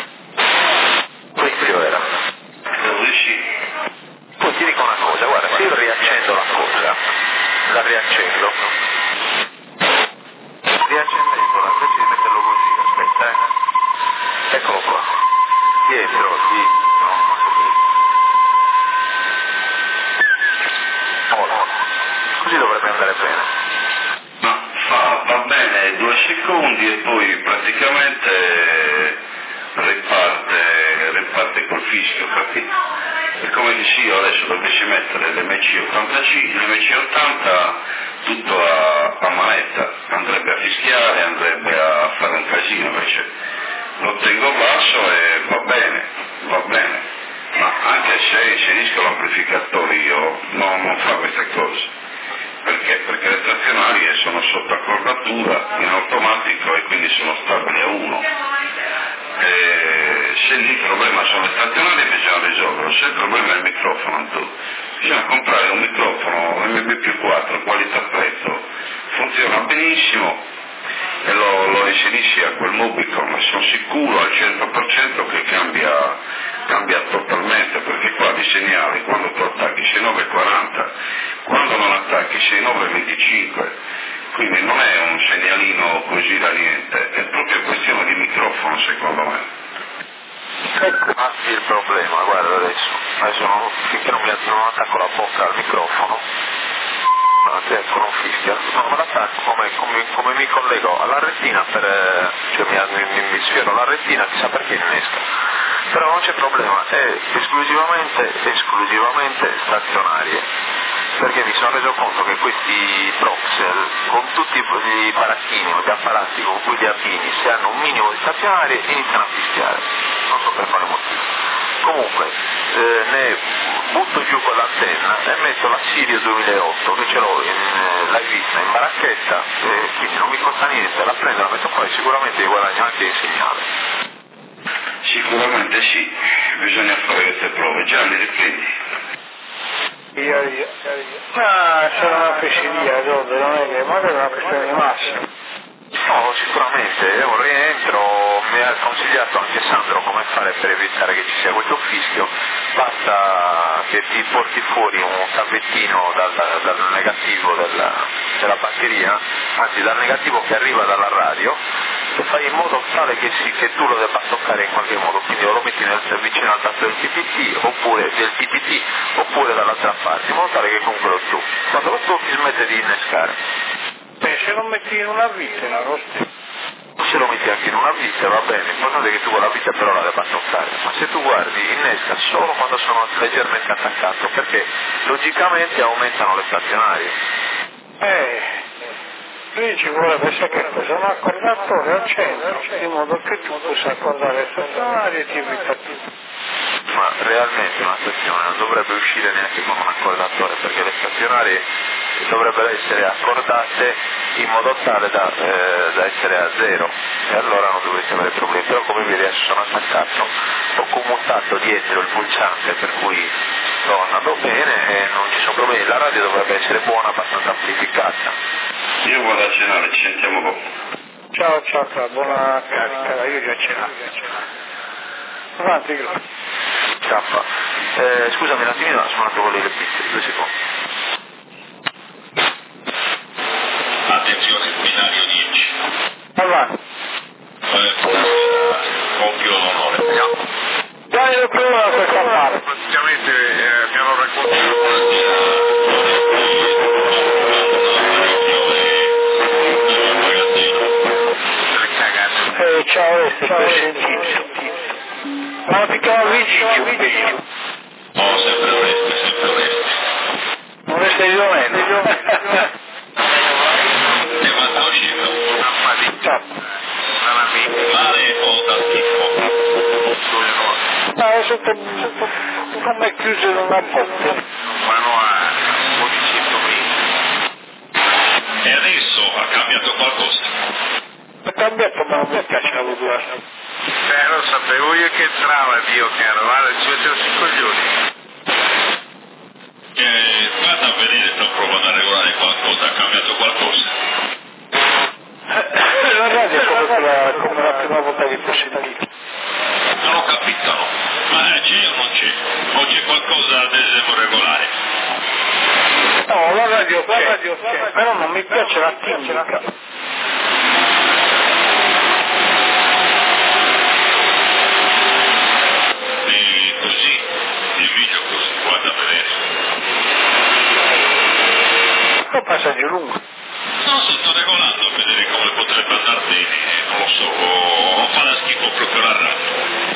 Questo era. Dove sì? Poi ti dico una cosa, guarda, se io riaccendo la cosa, la riaccendo, riaccendendola, invece di metterlo così, aspetta, eh. Eccolo qua. Dietro, di... no, non so più. Ora, così dovrebbe andare bene. Ma fa, va bene due secondi e poi praticamente riparte, riparte col fischio, capito? È come se io adesso dovessi mettere l'emme ci ottantacinque, l'emme ci ottanta tutto a, a manetta, andrebbe a fischiare, andrebbe a fare un casino, invece lo tengo basso e va bene, va bene. Ma anche se inserisco l'amplificatore io no, non fa queste cose. Perché? Perché le stazionarie sono sotto accordatura in automatico e quindi sono stabili a uno. E se lì il problema sono le stazionarie bisogna risolverlo, se il problema è il microfono tu, bisogna comprare un microfono emme bi più quattro, qualità prezzo, funziona benissimo e lo, lo inserisci a quel Mobicon e sono sicuro al cento per cento che cambia, cambia totalmente, perché qua di segnali quando tu attacchi sei nove e quaranta, quando non attacchi sei nove e venticinque, quindi non è un segnalino così da niente, è proprio questione di microfono secondo me. Ecco, ah, il problema, guarda adesso, adesso non, finché non mi non attacco la bocca al microfono, ecco, non fischia, no, me l'attacco come, come, come mi collego alla retina per, cioè mi, mi, mi sfioro la retina, chissà perché innesca. Però non c'è problema, è esclusivamente, esclusivamente stazionarie, perché mi sono reso conto che questi Proxel, con tutti i baracchini o gli apparati con cui li abbini, se hanno un minimo di stazionarie iniziano a fischiare, non so per quale motivo. Comunque, eh, ne butto giù con l'antenna e metto la Sirio duemilaotto, che ce l'ho in, eh, l'hai vista in baracchetta, eh, quindi non mi costa niente, la prendo, la metto qua e sicuramente guadagno anche in segnale. Sicuramente sì, bisogna fare queste prove. Gianni, riprendi. Io, io, ma sono una fesseria, dove non è che magari è una questione di massa. No, sicuramente, è un rientro, mi ha consigliato anche Sandro come fare per evitare che ci sia questo fischio, basta che ti porti fuori un cavettino dal, dal negativo della, della batteria, anzi dal negativo che arriva dalla radio, e fai in modo tale che, si, che tu lo debba toccare in qualche modo, quindi o lo metti nel, vicino al tasto del T P T oppure del T P T oppure dall'altra parte, in modo tale che comunque lo tocchi. Quando lo tocchi smette di innescare. Beh, se lo metti in una vite, una rossa. Se lo metti anche in una vite va bene, l'importante è che tu con la vite però la debba toccare, ma se tu guardi innesca solo quando sono leggermente attaccato, perché logicamente aumentano le stazionarie. Eh, lì ci vuole essere che cosa, un accordatore al centro, in modo che tu possa accordare le stazionarie e ti evita tutto. Ma realmente una stazione non dovrebbe uscire neanche con un accordatore, perché le stazionarie dovrebbero essere accordate in modo tale da, eh, da essere a zero, e allora non dovreste avere problemi. Però come vedi adesso sono attaccato, ho commutato dietro il pulsante per cui sto andando bene e non ci sono problemi. La radio dovrebbe essere buona, abbastanza amplificata. Io vado a cenare, ci sentiamo dopo. Ciao, ciao, ciao, buona carica, io già cenato. Avanti, grazie. Ciao. Eh, scusami un attimino, sono andato con le piste, due secondi. Attenzione, binario dieci. Avanti. Eh, buonasera, compio l'onore. Andiamo. Dai, lo prima da questa parte. Praticamente eh, mi hanno raccontato Eh, ciao, è sempre sentito. Ma ti chiamo Vigilio, Vigilio. no, sempre onesti, sempre onesti. Non ne sei violento. E quanto uscito? Una fatica. Male o da schifo? Ma adesso come è chiuso in una botte. Vanno a dodici mila. E adesso ha cambiato qualcosa? Ha cambiato, ma non mi piace la modulazione. Eh, lo sapevo io che entrava, Dio caro, guarda, ci mettevo sui coglioni. Eh, vado a vedere, sto provando a regolare qualcosa, ha cambiato qualcosa? La radio è come la, come la prima volta che ti ho sentito. Non ho capito, no. Ma c'è o non c'è? O c'è qualcosa da devo regolare? No, la radio c'è, la radio c'è, però non mi piace la timbrica. Un passaggio lungo. No, sto regolando a vedere come potrebbe andare bene, non lo so, o fa la schifo proprio la radio.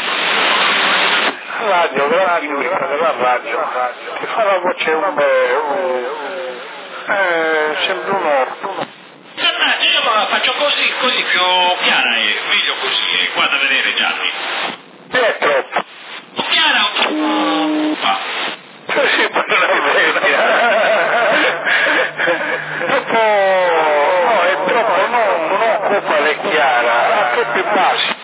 Radio, la radio, della radio, che fa la voce un bel, eh, sembra un orto. Mannaggia, io la faccio così, così più chiara e meglio così, e guarda a vedere Gianni. È troppo. Chiara o troppo? Ah. Sì, parla bene. Dopo, no, è troppo, no, non occupa le chiara, ha troppi passi.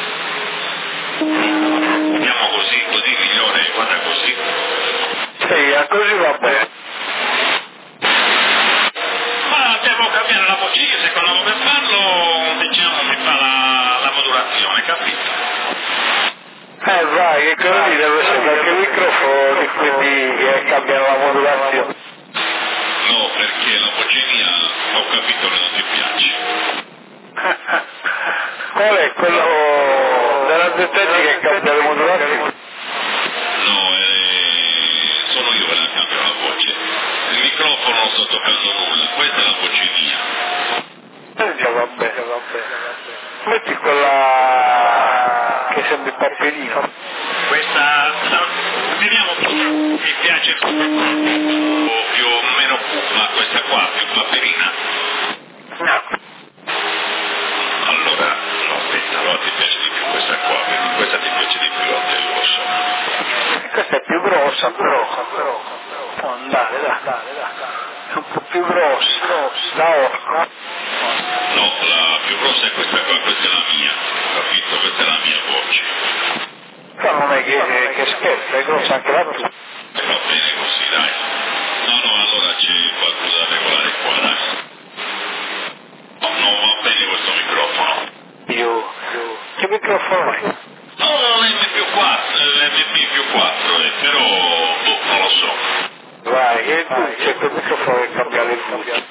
Andiamo così, così migliore, guarda così. Sì, così va bene. Ma devo cambiare la voce, se quando per farlo, diciamo, si fa la, la modulazione, capito? Eh vai, che quello lì deve essere qualche microfono di quelli che cambiano la modulazione. No, No, perché la voce mia ho capito che non ti piace. Qual è quello della Z T che cambia le modulazioni? No, eh, sono io che la cambio la voce. Il microfono non sto toccando nulla, questa è la voce mia. Eh già, vabbè, vabbè. Metti quella che sembra il paperino. Questa, vediamo, mi piace più o meno cupa, questa qua, più paperina. No. Allora, no, aspetta, allora ti piace di più questa qua, perché questa ti piace di più a te, lo so. Questa è più grossa, però. No, dai, dai, dai, dai. È un po' più grossa. Da orco. No, la più grossa è questa qua, questa è la mia, capito? Questa è la mia voce. Ma non è che, che, che scherza, è grossa anche la tua. Va bene così, dai. No, no, allora c'è qualcosa da regolare qua, dai. No, non va bene questo microfono. Io, io. Che microfono è? No, l'M più quattro, l'M P più quattro, eh, però, boh, non lo so. Vai, e tu c'è quel microfono che cambia le voci.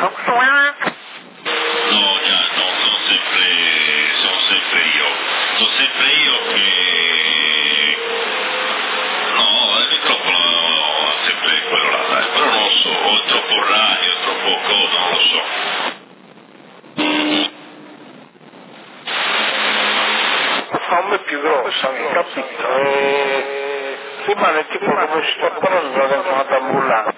No, già, no, sono sempre, sono sempre io. Sono sempre io che... No, il microfono no, è sempre quello là, dai, però non lo so, o è troppo radio, troppo cosa, non lo so. Fa un po' più grossa, mi capito? E... rimane tipo come si sta parlando dentro una tambullata.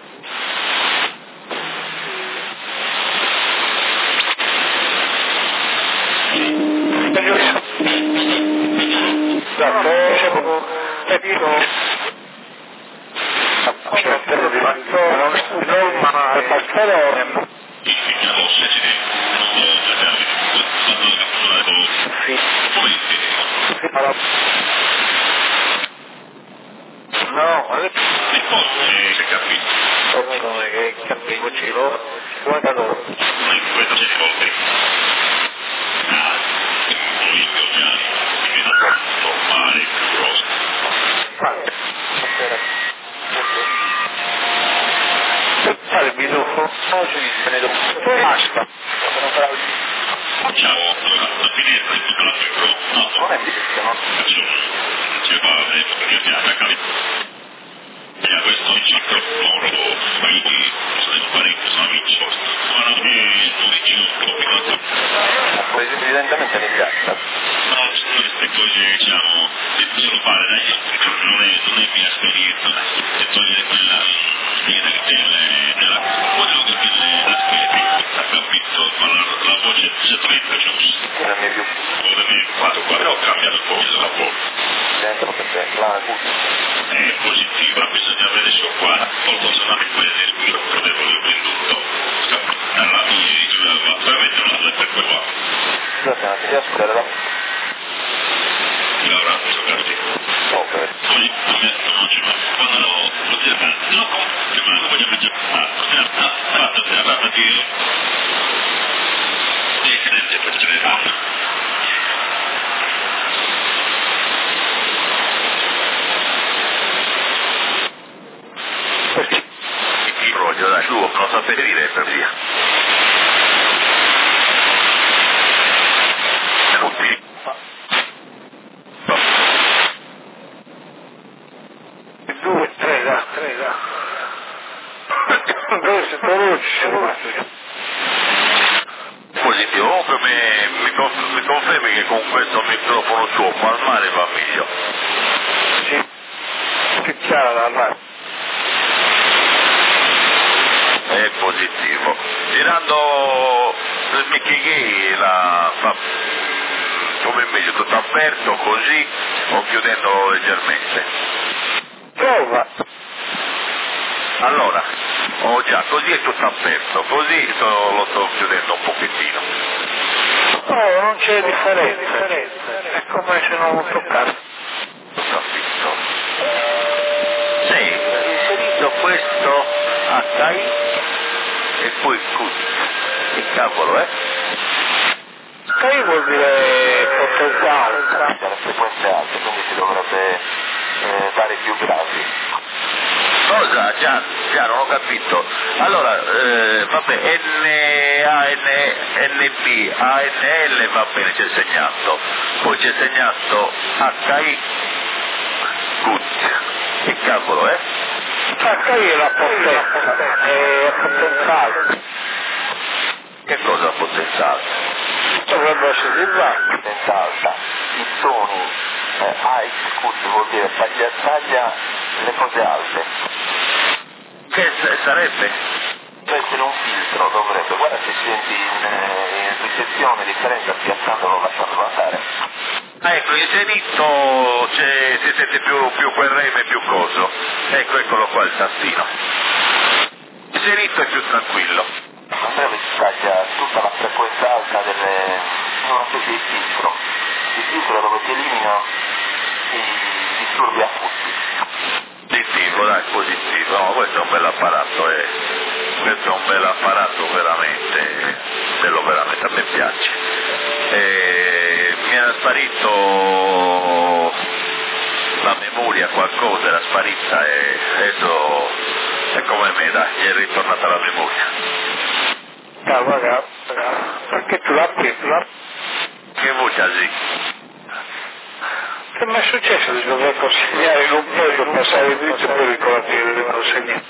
Normale, passerone. No, Si capito. non è che capivo giro, guarda loro. Questo si vuole. Ah, poi già diventa normale, più grosso. Fare il microfono, se ne do. Basta. Ciao, la finestra è tutta la microfono. Non è visto, no? Ci va, perché ti attaccavi. E a questo microfono, quindi sono parecchio, sono amici. Ma non è tu vicino, Evidentemente mi piace. no, queste cose, diciamo, devono fare dagli altri, non è, non è mia esperienza, e togliere quella spiega che nella quello che viene da spiega, ha capito, ma la, la voce c'è trenta giusto. Non è più. Non è quattro, però ho cambiato un po' la voce. Dentro perché la È positiva, bisogna vedere su qua, molto sono anche quelle del microfono che avevo venduto. Alla mia, veramente non la per qua. Scusate, ma ti riesco a dare la... Laura, giocati. Ok. Poi, non ci va. Quando lo potevo fare, no, come, ma non voglio mettere fatto, fatto, fatto, di... Decadente per ce ne fa. Il rollo, dai, tu non sapete dire per via. Tutti. Due, tre, da, tre, da. Dove si produce? Positivo, comunque mi, mi, conf, mi confermi che con questo microfono suo al mare va meglio. Sì. Più chiara la radio. È positivo. Tirando il Mickey Gay la fa come meglio, tutto aperto così o chiudendo leggermente. Prova. Allora, oh già, così è tutto aperto, così sto, lo sto chiudendo un pochettino. No, non c'è differenza. È come se non lo toccasse. Ho capito. Sì, utilizzo questo H I e poi Q. Che cavolo è? H I vuol dire potenza alta. Le frequenze alte, quindi si dovrebbe eh, dare più grafi. Cosa? Già, già non ho capito. Allora, eh, vabbè, N A N N B, A N L va bene, c'è segnato. Poi c'è segnato H I, good. Che cavolo, eh? H I è la potenza, è potenza alta. Che cosa potenza alta? Dovrebbe essere di là. Potenza alta. I toni eh, high, good vuol dire taglia, taglia le cose alte. Che sarebbe? Deve essere un filtro, dovrebbe. Guarda se senti in, in ricezione differenza spiazzandolo, lasciandolo andare. Ah, ecco, inserito c'è, si sente più, più quel reme, più coso. Ecco, eccolo qua il tastino. Inserito è più tranquillo. Andrea si taglia tutta la frequenza alta delle... una specie di filtro. Il filtro è dove si eliminano i disturbi acuti. Positivo, dai, positivo. No, questo è un bel apparato, eh. Questo è un bel apparato veramente, bello veramente, a me piace. E mi era sparito la memoria, qualcosa era sparita e adesso è come me, dai, gli è ritornata la memoria. Ah, guarda, perché tu la pensi? Che voce ha sì? Che mi è successo di dover consegnare in un posto, passare dritto e poi ricordare di riconsegnare?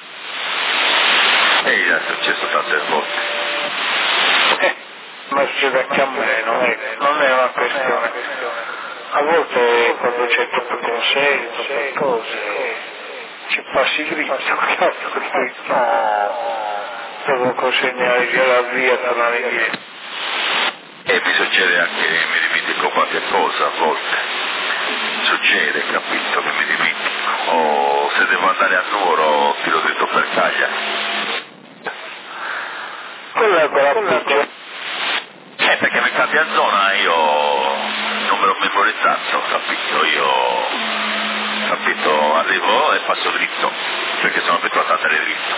E già è successo tante volte. Eh, ma succede anche a me, non è, non è una questione. A volte quando c'è troppo consenso, troppe cose, ci passi dritto, cazzo dritto, no, devo consegnare via la via, tornare indietro. E mi succede anche, mi dimentico qualche cosa a volte. Succede, capito, che mi dimentico. O se devo andare a Nuoro tiro dritto per Cagliari. Quella è quella piccola. Eh, perché mi cambia zona, io non me l'ho memorizzato, capito? Io, capito, arrivo e passo dritto, perché sono abituato a andare dritto.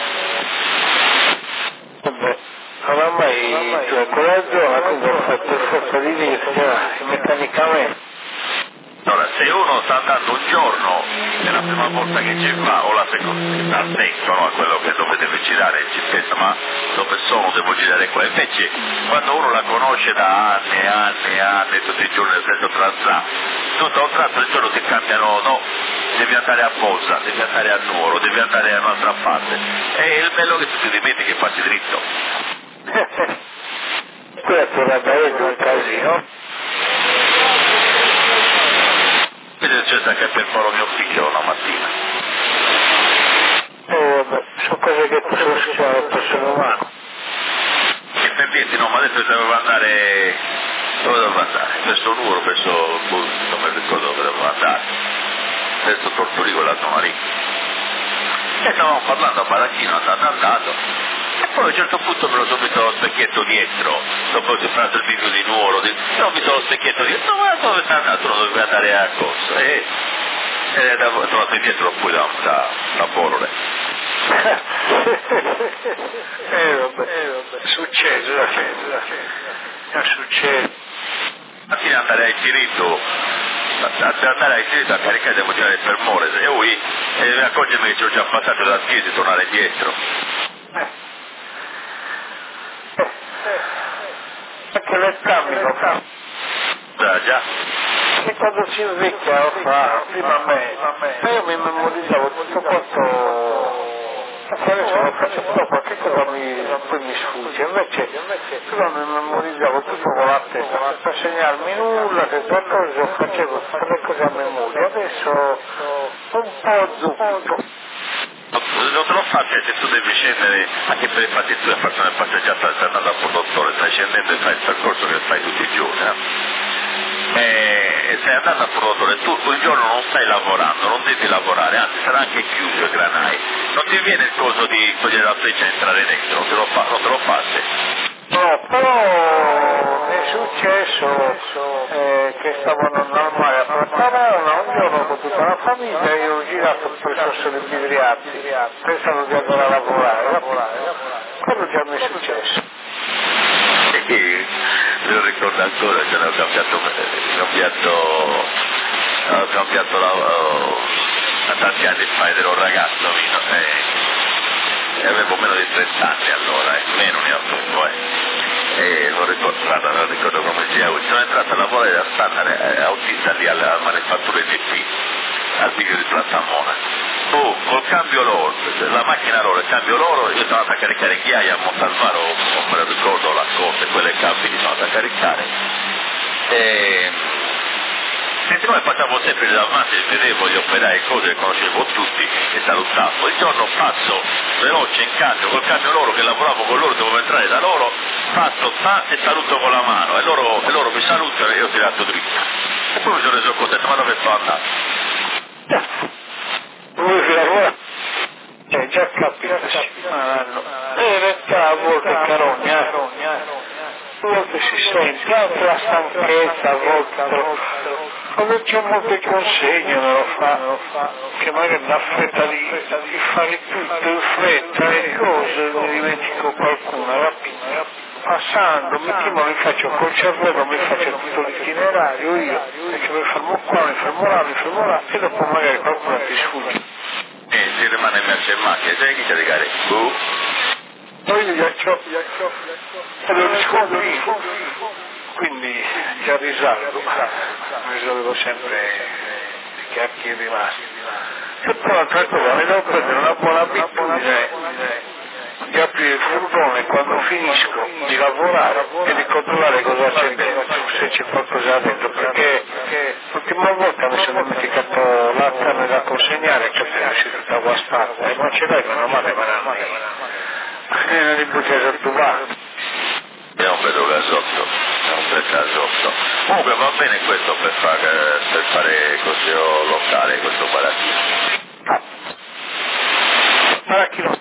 Vabbè, oramai tu hai quella zona, come ho fatto il fatto di dircela, meccanicamente. Allora, se uno sta andando un giorno, è la prima volta che ci va, o la seconda, sta attento, no, a quello che dovete girare il G P S, ma dove sono, devo girare qua. Invece, quando uno la conosce da anni e anni e anni, tutti i giorni nel senso trasla, tutto a un tratto il giorno ti cambiano, no, devi andare a Posa, devi andare a Nuoro, devi andare da un'altra parte. E il bello che tu ti dimentichi che passi dritto. Questo dovrebbe essere un casino. Quindi è successo anche per fare mio figlio una mattina. Eh, vabbè, sono cose che possono succedere al persone umano. E per dirti, no, ma adesso dovevo andare, dove dovevo andare? Verso Nuoro, verso, non mi ricordo dove dovevo andare, verso Tortorico, la zona lì. E stavamo parlando a Baracchino, andando, andando. E poi a un certo punto me lo sono messo lo specchietto dietro, dopo che ho fatto il video di Nuoro, di... no, mi sono lo specchietto dietro, ma dove sei andato? Non dovevo andare a corsa. E, e sono andato indietro poi da, da, da Borole. eh vabbè, eh vabbè, succede, succede, succede. Mattina andare a Tirito, andare a Tirito a caricare devo girare per Morese e poi e mi accorgermi che ci ho già passato da Tirito e tornare indietro. Eh. Perché le cambiano, Già, già. e quando si invecchia lo fa, prima a me, io mi memorizzavo tutto quanto, adesso lo faccio però qualche cosa mi, poi mi sfugge, invece prima mi memorizzavo tutto con la testa, senza segnarmi nulla, che qualcosa facevo tutte le cose a memoria, adesso un po' zucco. Non te lo fate se tu devi scendere, anche per infatti tu hai fatto una passeggiata, stai andando a Portottore, stai scendendo e fai il percorso che fai tutti i giorni, no? E stai andando a Portottore, tu quel giorno non stai lavorando, non devi lavorare, anzi sarà anche chiuso i granai, non ti viene il coso di togliere la freccia e entrare dentro, non te lo, fa, non te lo fate. No, però mi è successo eh, che stavano normali a Plattarona, un giorno con tutta la famiglia e io ho girato per Sasso dei Bidriati, pensando di andare a lavorare, lavorare, quello già mi è successo. E me lo ricordo ancora, ce l'ho cambiato, cambiato, ho cambiato la, tanti anni fa ed ero un ragazzo, eh, e avevo meno di trenta anni allora, eh, meno ne ho tutto, eh. E l'ho ricordato, non ricordo come sia, sono entrato a lavorare da standard eh, autista lì alla manifattura N P, al Big di Plantamona. Oh, col cambio loro, la macchina loro, il cambio loro, io sono andato a caricare ghiaia a Montalvaro, non me lo ricordo la cosa, quelle cabini sono andato a caricare. E siccome passavo sempre davanti, vedevo gli operai e cose, conoscevo tutti e salutavo. Il giorno passo veloce in cambio col cambio loro, che lavoravo con loro, dovevo entrare da loro, passo fa e saluto con la mano e loro, e loro mi salutano e io ho tirato dritto. E poi mi sono reso conto, ma dove sto andando? Lui si lavora, cioè già capita, ma no. E in realtà a volte carogna, a volte si sente anche la stanchezza, a volte come c'è molte consegne me lo fa, che magari la fretta di, di fare tutto in fretta e cose, mi dimentico qualcuno, rapina. Passando, mettiamo, mi faccio col cervello, mi faccio tutto l'itinerario io, perché mi fermo qua, mi fermo là, mi fermo là, e dopo magari qualcuno ti sfugge. E si rimane in mezzo in macchina, sai chi c'è di gare? Uh. Poi gli ghiaccio, e lo riscontro, quindi già risalgo, risolvo sempre i cacchi rimasti. E poi un'altra cosa, mi devo prendere una buona abitudine di aprire il furgone quando finisco di lavorare e di controllare cosa c'è dentro, se c'è qualcosa dentro, perché l'ultima volta mi sono dimenticato la carne da consegnare, che è tutta guastata, e non ce l'hai, meno male, ma non è, non li buttare a trovare. È un bello gasotto, è un bel gasotto. Comunque va bene questo per fare, per fare così locale, questo baracchino. Baracchino.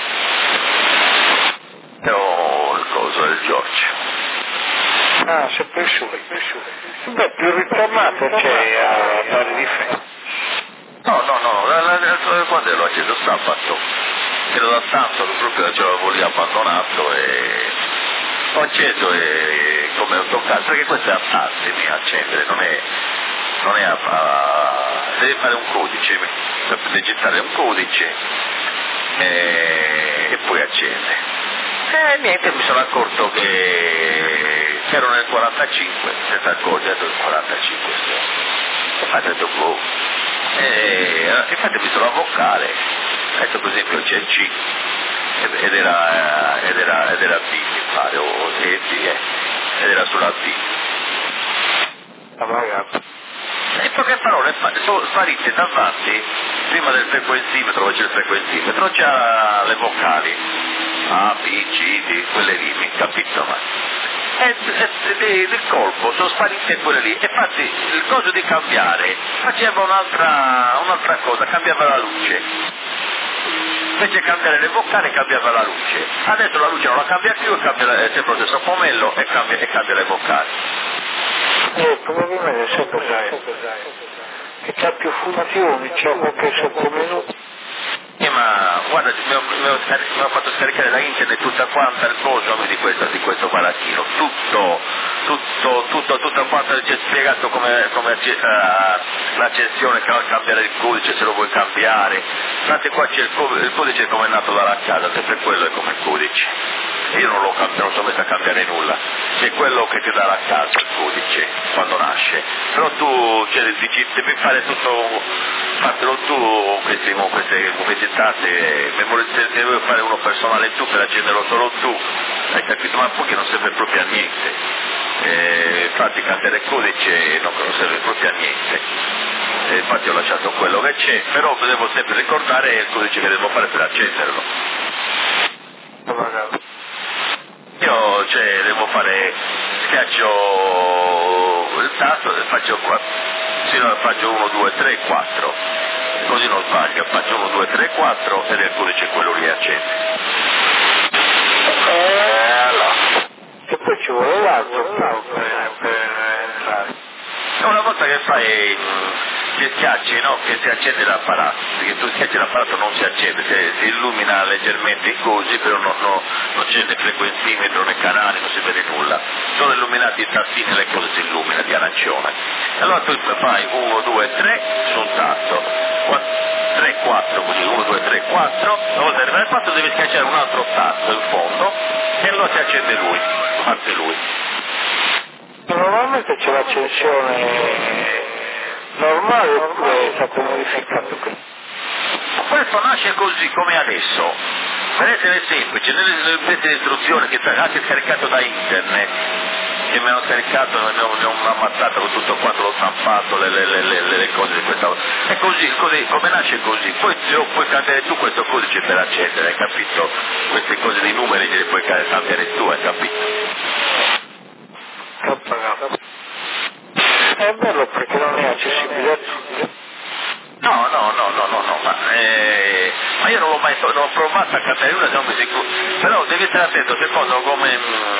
È il coso del Giorgio. Ah, sempre su. Beh, più ritornato c'è a fare di freddo. No, no, no, la, la, la, quando l'ho acceso sta fatto. Credo da tanto che proprio ce l'avevo lì abbandonato e ho acceso e come ho toccato, perché questo è a tasti di accendere, non è, non è a, a devi fare un codice, per digitare un codice e, e poi accende. E niente, mi sono accorto che ero nel quarantacinque, senza accorgere del quarantacinque, ho detto boh. E infatti mi sono a vocale, ho detto per esempio c'è C ed era, ed era, ed era B mi pare, o sì, sì, eh, ed era sulla B. E poche parole sono sparite davanti, prima del frequenzimetro, dove c'è il frequenzimetro, c'ha le vocali, A, B, C, D, quelle lì, mi capito mai. E, e, il colpo sono sparite quelle lì, e infatti il coso di cambiare faceva un'altra, un'altra cosa, cambiava la luce. Invece cambiare le vocali cambiava la luce. Adesso la luce non la cambia più e cambia, è sempre lo stesso pomello e cambia, e cambia le vocali. Eh, probabilmente sai cos'è? Che c'ha più funzioni, c'è qualche sottomenuto. Eh, ma guarda, mi ho, mi, ho, mi ho fatto scaricare da internet tutta quanta il coso di questo, di questo baracchino, tutto, tutto, tutto, tutto quanto c'è spiegato come, come uh, l'accensione, cambiare il codice se lo vuoi cambiare, infatti qua c'è il, il codice come è nato dalla casa, sempre quello è come il codice, io non lo cambio, non sono messo a cambiare nulla, c'è quello che ti dà la casa, il codice, quando nasce, però tu cioè, dici, devi fare tutto, fatelo tu, questi, queste competenze, se devi fare uno personale tu per accenderlo solo tu, hai capito? Ma poi che non serve proprio a niente, eh, infatti cambiare il codice non, non serve proprio a niente, eh, infatti ho lasciato quello che c'è, però devo sempre ricordare il codice che devo fare per accenderlo. Io cioè devo fare, schiaccio il tasto e faccio qua, sì, no, faccio uno, due, tre, quattro, così non sbaglio, faccio uno, due, tre, quattro ed è il codice quello lì accende. E poi ci vuole l'altro per, per entrare. Una volta che fai, che schiacci, no? Che si accende l'apparato, perché tu schiacci l'apparato non si accende, si, si illumina leggermente così, però non, no, non c'è né frequenzimetro né canali, non si vede nulla, sono illuminati i tastini e le cose si illuminano di arancione. Allora tu fai uno, due, tre su un tasto, tre quattro, così uno due tre quattro, una volta arrivare al quattro deve schiacciare un altro tasto in fondo e allora si accende lui, parte lui. Normalmente c'è l'accensione normale oppure è stato modificato qui? Questo nasce così come adesso, per essere semplice, nelle nelle istruzioni che anche scaricato da internet, che mi hanno scaricato, mi hanno, mi hanno ammazzato con tutto quanto, l'ho stampato, le, le, le, le, le cose di questa volta. È così, così, come nasce così, poi puoi cambiare tu questo codice per accedere, hai capito? Queste cose di numeri che le puoi cambiare tu, hai capito? È bello perché non è accessibile a tutti. No, no, no, no, no, no, ma, eh, ma io non l'ho mai non ho provato a cambiare una, siamo sicuro. Però devi stare attento, secondo come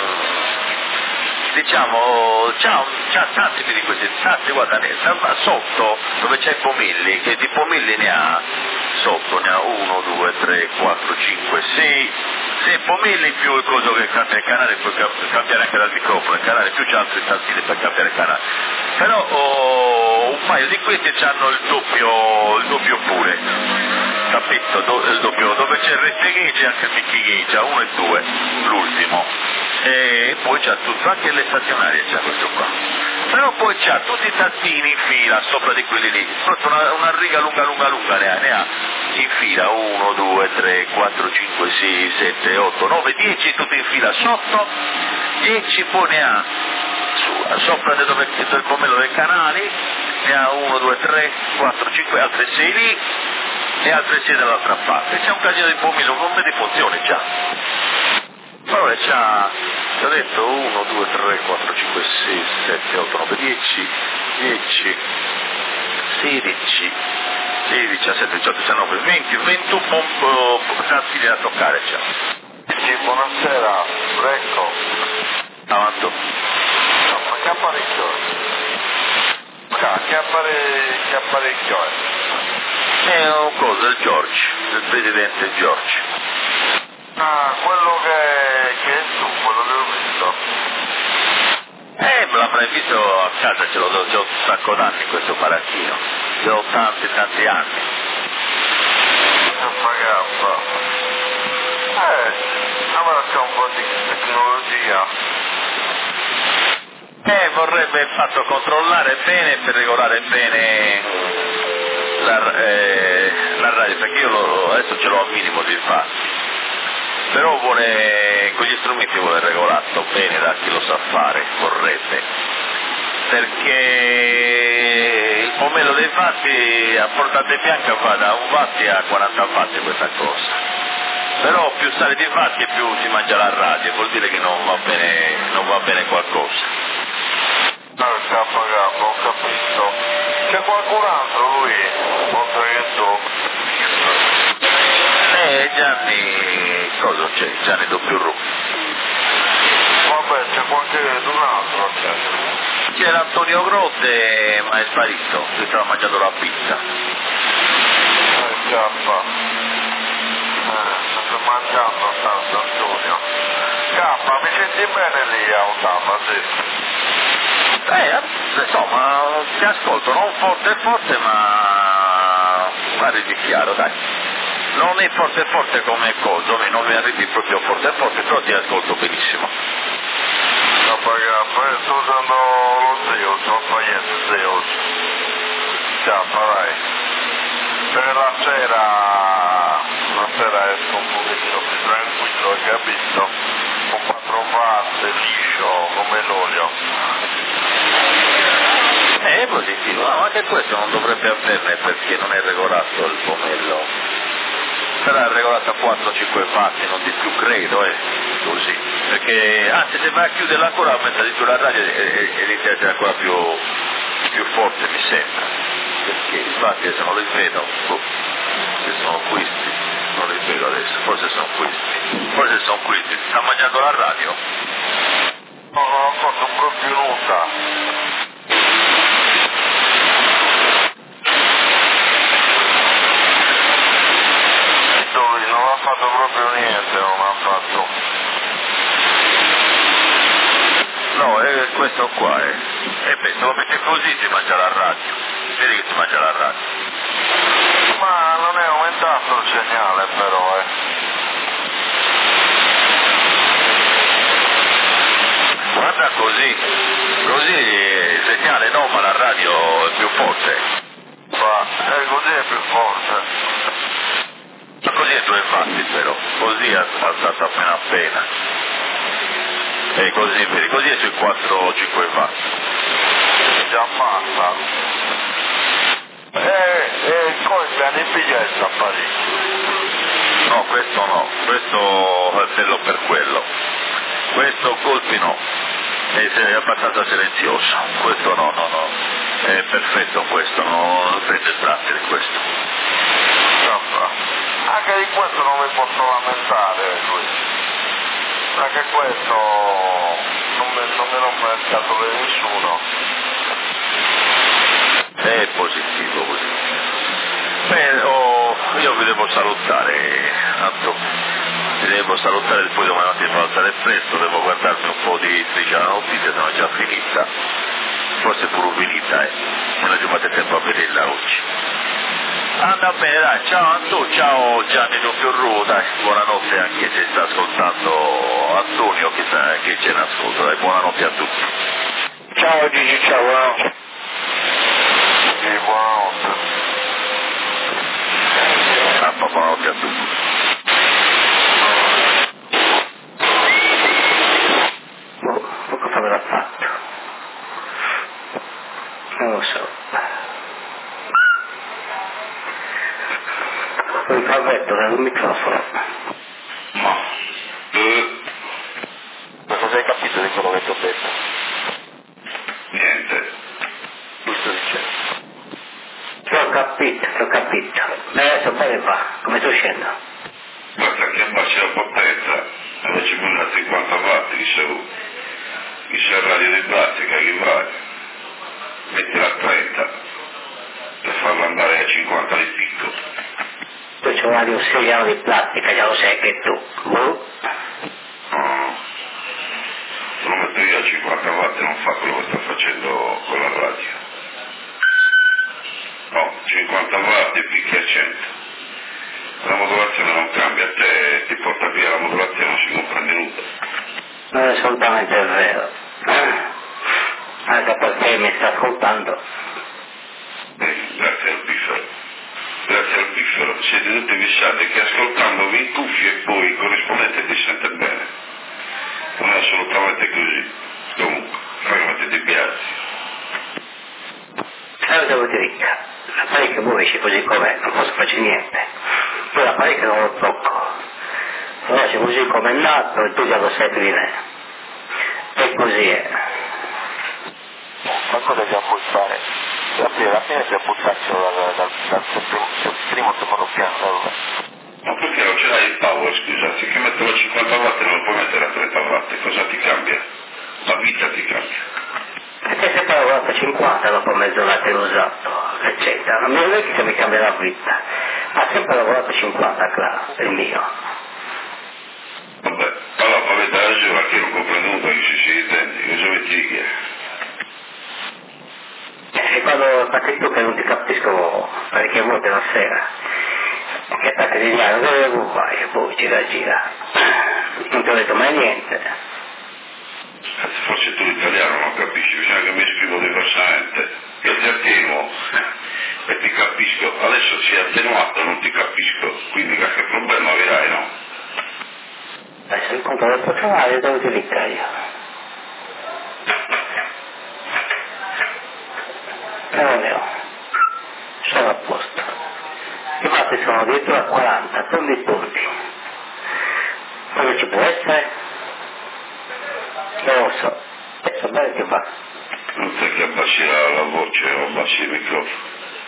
diciamo, c'ha, c'ha tanti di questi, tanti, guarda, ma sotto dove c'è Pomilli, che di Pomilli ne ha, sotto ne ha uno, due, tre, quattro, cinque, sei, sei Pomilli più il coso che cambia il canale, puoi cambiare anche dal microfono, il canale più c'è altri tastini per cambiare il canale. Però oh, un paio di questi hanno il doppio, il doppio pure, capito? Do, il doppio, dove c'è il Rete Gauge e anche il Mickey Gauge, uno e due, l'ultimo. E poi c'ha tutto, anche le stazionarie c'ha questo qua. Però poi c'ha tutti i tastini in fila sopra di quelli lì, sotto una, una riga lunga lunga lunga ne ha, ne ha in fila uno, due, tre, quattro, cinque, sei, sette, otto, nove, dieci tutti in fila sotto, dieci poi ne ha su, sopra dove c'è il pomello dei canali, ne ha uno, due, tre, quattro, cinque, altre sei lì e altre sei dall'altra parte. C'è un casino di pomello con me di funzioni già. Allora c'ha, ti ho detto uno, due, tre, quattro, cinque, sei, sette, otto, nove, dieci, dieci, sedici, sedici, diciassette, diciotto, diciannove, venti, ventuno tastini da toccare c'ha. Sì, buonasera, Brecco. Avanti. No, ma che apparecchio è? Ma che, appare... che apparecchio è? È un coso del George, del presidente George. Ah, quello che, che è su, quello che ho visto. Eh, me l'avrai visto a casa, ce l'ho da un sacco d'anni questo parattino, ce l'ho tanti tanti anni. Pagappa. Eh, allora c'è un po' di tecnologia. Eh, vorrebbe fatto controllare bene per regolare bene la, eh, la radio, perché io lo, adesso ce l'ho al minimo di fare. Però vuole, con gli strumenti vuole regolarlo bene da chi lo sa fare, vorrebbe, perché il pomello dei fatti a portata bianca va da un watt a quaranta watt questa cosa, però più sale di fatti più si mangia la radio, vuol dire che non va bene, non va bene qualcosa. No, c'è pagato, ho capito. C'è qualcun altro lui, oltre che tu? Eh Gianni, cosa c'è? Gianni doppio ru. Vabbè, c'è qualche un altro, c'è. C'era Antonio Grotte, ma è sparito, si stava mangiando la pizza. Eh, Cappa. Eh, sto mangiando tanto, Antonio. Cappa, mi senti bene lì a Ottava, sì? Eh, insomma, ti ascolto, non forte forte, ma pare di chiaro, dai. Non è forte forte come cosa, non mi arrivi proprio forte forte, però ti ascolto benissimo. No, perché sto usando lo Zeus, lo sbagliato Zeus. Cappa, dai. Per la sera, la sera esco un pochettino più tranquillo, hai capito? Con quattro watt, liscio, come l'olio. Eh, è positivo, no, anche questo non dovrebbe avverne perché non è regolato il pomello. Sarà regolato a quattro cinque watt, non di più credo, eh, così. Perché, anzi se vai a chiuderla ancora aumenta di più la radio e, e inizia a essere ancora più, più forte mi sembra. Perché infatti se non li vedo, boh, se sono questi, non li vedo adesso, forse sono questi, forse sono questi, sta mangiando la radio? No, no, ho fatto proprio nulla. Non ha fatto proprio niente, non ha fatto. No, è questo qua, eh. E beh, se lo metti così si mangia la radio. Vedi che si mangia la radio. non è aumentato il segnale però, eh. Guarda così, così il segnale no, ma la radio è più forte. Ma eh, così è più forte. Ma così è due fatti però, così è alzato appena appena. E così, vedi, così è sui quattro o cinque fatti. Già ammazza. E, e colpa di biglietto a Parigi. No, questo no, questo è bello per quello. Questo colpi no, è abbastanza silenzioso. Questo no, no, no, è perfetto questo, non prende il trattere questo. Anche di questo non mi posso lamentare, lui. Anche questo non mi, non mi rompe il scatole di nessuno. È positivo, positivo. Beh, oh, io vi devo salutare, Antonio. Vi devo salutare, poi domani mattina devo alzare presto, devo guardarmi un po' di Striscia la notizia, se no è già finita. Forse pure finita, eh. Non è giunto tempo a vederla oggi. Anda bene, dai, ciao Antonio, ciao Gianni Fiorru, dai, buonanotte anche se sta ascoltando Antonio, che, sta, che ce n'ascolta, dai, buonanotte a tutti. Ciao Gigi, ciao, buonanotte. Sì, buonanotte. Ah, buonanotte a tutti. Boh, cosa me l'ha fatto? Non lo so. Un calvetto dal microfono. Ma, eh, Cosa hai capito di quello che ti ho detto? niente. Ti sto dicendo. Ti ho capito, ti ho capito. Ma adesso come va? Come sto uscendo? Basta che abbassi la potenza, invece mi da cinquanta watt, che se, che se il radio di plastica che vale, mettila a trenta, per farlo andare a cinquanta di picco. Tu c'è un radio seriale di plastica, già lo sai che tu. Boh. No, se lo metto io a cinquanta watt non fa quello che sta facendo con la radio. No, cinquanta watt e picchi a cento. La modulazione non cambia, a te ti porta via la modulazione, non si compra minuto. Non è assolutamente vero. Anche perché mi sta ascoltando. Eh, grazie al piffero. Grazie al piffero siete tutti fissati che ascoltandovi in cuffie e poi il corrispondente ti sente bene. Non è assolutamente così. Comunque, fermati di piazzi. Allora devo dire, l'apparecchio muovisce così com'è, non posso fare niente. Poi l'apparecchio non lo tocco. Allora c'è così come è nato e tu già lo sai di me. E così è. Ma cosa devi abbuzzare? La fine si abbuzzarsi dal, dal, dal, dal primo, primo secondo piano, allora. Ma perché non ce l'hai il power, scusa? Se che metterlo a cinquanta watt non lo puoi mettere a trenta watt, cosa ti cambia? La vita ti cambia. Perché se poi ho lavorato cinquanta dopo mezz'ora che l'ho usato, eccetera. Non mi vedi che mi cambia la vita. Ha sempre lavorato cinquanta, claro, il mio. Vabbè, allora avete ragione, che non comprendo nulla che si si intendi, cosa mi dici? E quando fate tu che non ti capisco parecchie volte la sera, che fate di diavolo, dove vai? E poi gira gira. Non ti ho detto mai niente. Forse tu l'italiano non capisci, bisogna che mi esprimo diversamente. Io ti attenuo e ti capisco, adesso sei attenuato, non ti capisco, quindi qualche problema avrai, no? Adesso il conto del trovare dove ti dica io. Però Leo, sono a posto. Infatti sono dietro a quaranta, punti punti. Come ci può essere? Non lo so. Adesso bene che fa. Non sai che abbassi la, la voce o abbassi il microfono.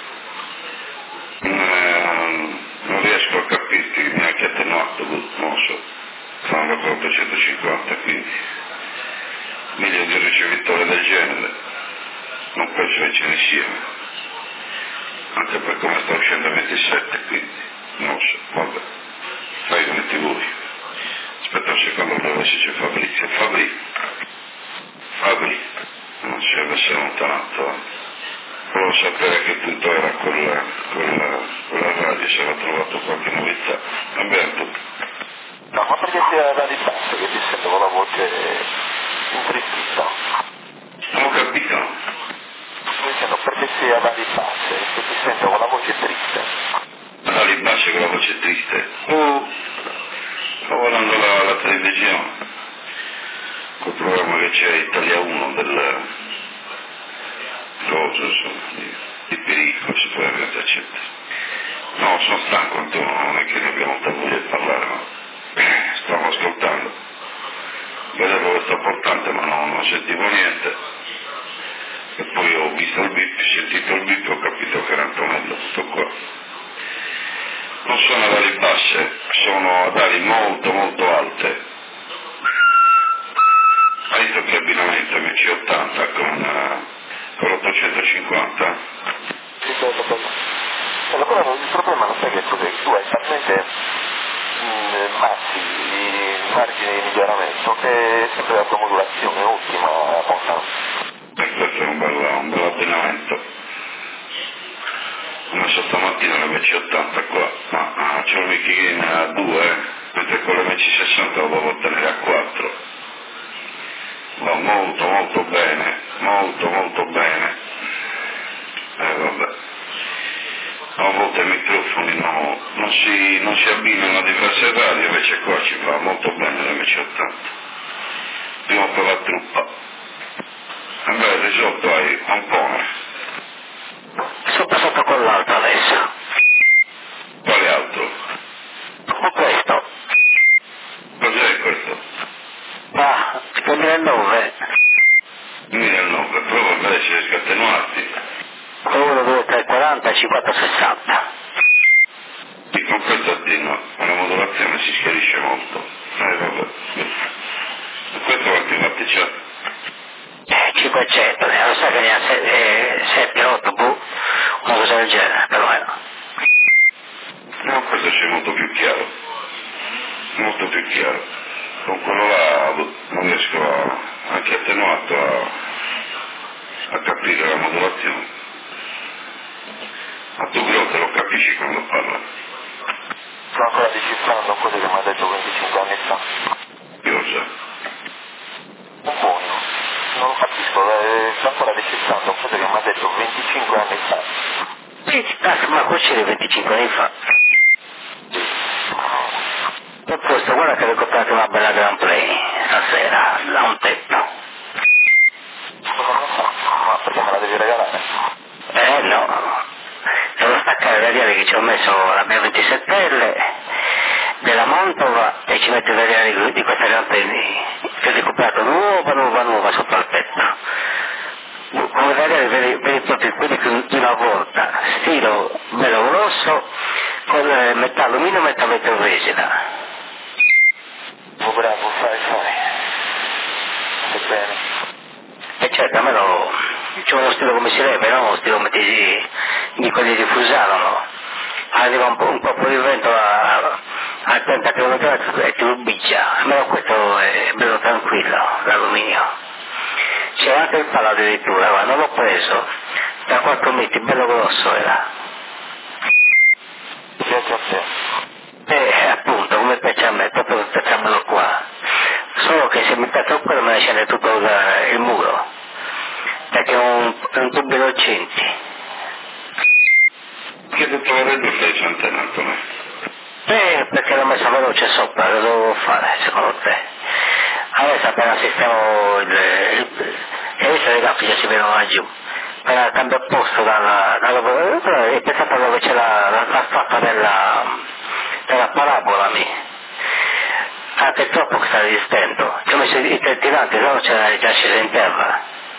Non, non riesco a capirti neanche attenuato, non lo so. Fanno proprio centocinquanta, quindi meglio di un ricevitore del genere. Non penso che ce ne siano, anche per come sta uscendo il ventisette, quindi non so, vabbè, fai come ti vuoi. Aspetta un secondo per vedere se c'è Fabrizio. Fabri, Fabri, non si è messo allontanato. volevo sapere a che punto era quella, quella, quella radio, se aveva trovato qualche novità. Va bene tutto. No, ma perché si era dato il basso che ti sento con la voce intristita? Non ho capito. Sto dicendo perché si era dato il basso che ti sento con la voce triste. Ma lì bacia con la voce triste. Oh, sto guardando la, la televisione, quel programma che c'è Italia uno del cosa, insomma, di, di pericolo, supermercato, eccetera. No, sono stanco, non è che ne abbiamo molta voglia di parlare, ma stavo ascoltando. Vedevo che sto importante, ma no, non sentivo niente. E poi ho visto il bip, ho sentito il bip e ho capito che era Antonello, tutto qua. Non sono ad ali basse, sono ad ali molto molto alte. Hai visto che abbinamento M C ottanta con, uh, con l'ottocentocinquanta? Sì, certo, certo. Allora, però il problema non sai che cos'è, tu hai talmente mh, massi di margine di miglioramento che sempre la tua modulazione è ottima, Fontana. E questo è un bel, un bel abbinamento. Ho messo stamattina l'M C ottanta qua, ma ah, c'è un Mickey Gain a due, mentre con l'M C sessanta lo devo ottenere a quattro. Va molto molto bene, molto molto bene. Eh vabbè. A volte i microfoni no, non, si, non si abbinano a diverse radio, invece qua ci va molto bene l'M C ottanta. Prima per la truppa. E beh, il risotto hai un po'. Sotto sotto con l'altro adesso. Quale altro? Con questo. Cos'è questo? Ah, duemilanove. duemilanove, prova a vedere se riesco a attenuarti. uno, due, tre, quaranta, cinquanta, sessanta. E con questo attenua, la modulazione si schiarisce molto. Eh vabbè. E questo quanti fatti c'ha? cinquecento, eh, lo sai che ne ha sette, otto, boh, una cosa del genere, però è. No, questo c'è molto più chiaro. Molto più chiaro. Con quello là non riesco a, anche attenuato a, a capire la modulazione. Ma tu però te lo capisci quando parla. Sto ancora decifrando quello che mi ha detto venticinque anni fa. Io già. Un buono. Non lo capisco, eh, sto ancora decifrando quello che mi ha detto venticinque anni fa. Sì, cazzo, ma qua c'era venticinque anni fa. Per questo, guarda che ho comprato una bella Grand Play stasera, da un tetto. Cosa non fa? Ma perché me la devi regalare? Eh no, devo staccare il radiale che ci ho messo la mia ventisette L della Montova e ci metto il radiale di questa Grand Play che ho comprato nuova, nuova, nuova sopra il tetto. Come radiale vedi, vedi proprio quelli di una volta, stilo bello grosso, con eh, metà alluminio e metà vetro resina. Oh, bravo, fai, fai. Stai bene. E certo, a me lo, c'è uno stile come si deve, no? Uno stile come di, di quelli di Fusano, no? Arriva un po', un po' di vento a, a trenta chilometri all'ora e ti rubiccia, almeno questo è bello tranquillo, l'alluminio. C'era anche il palo addirittura, ma non l'ho preso, da quattro metri, bello grosso era. Mi piace a te. E appunto, come piace a me, proprio facciamolo qua. Solo che se mi tocca quello me ne scende tutto il, il muro, perché è un, è un tubo velocinti. Che tutto vorrebbe fare cent'anni, Antonio? Eh, perché l'ho messa veloce sopra, lo devo fare, secondo te? Adesso appena sistemo il... il e adesso le gambe già si vedono laggiù. Appena cambio posto dalla... dalla e pensate dove c'è la, la, la staffa della... della parabola mia. Anche troppo che sta resistendo. Ci ho messo i tre tiranti, se no c'era già sceso in terra.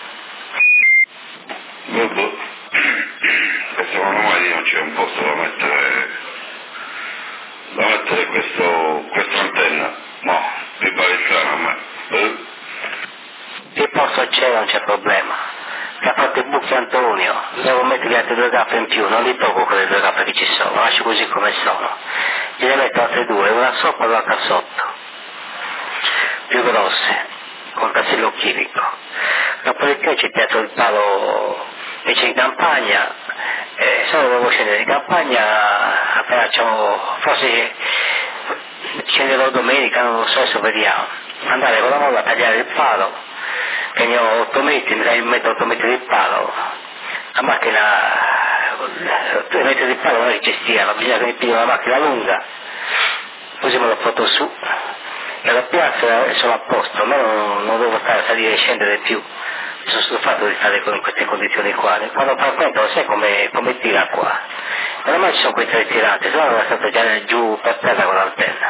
Boh, e secondo me non c'è un posto da mettere da mettere questo questa antenna. No, mi pare strano a me. Eh? Il posto c'è, non c'è problema. Che ha fatto il buco Antonio, devo mettere altre due gappe in più, non li tolgo quelle due gappe che ci sono, lascio così come sono. Gliene metto altre due, una sopra e l'altra sotto. Più grosse, con tassello chimico. Dopodiché ci piazzo il palo invece in campagna, eh, solo devo scendere in campagna, appena facciamo, forse scenderò domenica, non lo so, adesso vediamo, andare con la molla a tagliare il palo, che ne ho otto metri, mi metto otto metri di palo, la macchina, due metri di palo non è gestiva, bisogna che mi piglio una macchina lunga, così me lo porto su, e la piazza sono a posto, ma non, non devo stare a salire e scendere più, mi sono stufato di stare in queste condizioni qua, quando frequento sai come, come tira qua, e ormai ci sono queste ritirate, se no era stato già giù per terra con l'antenna.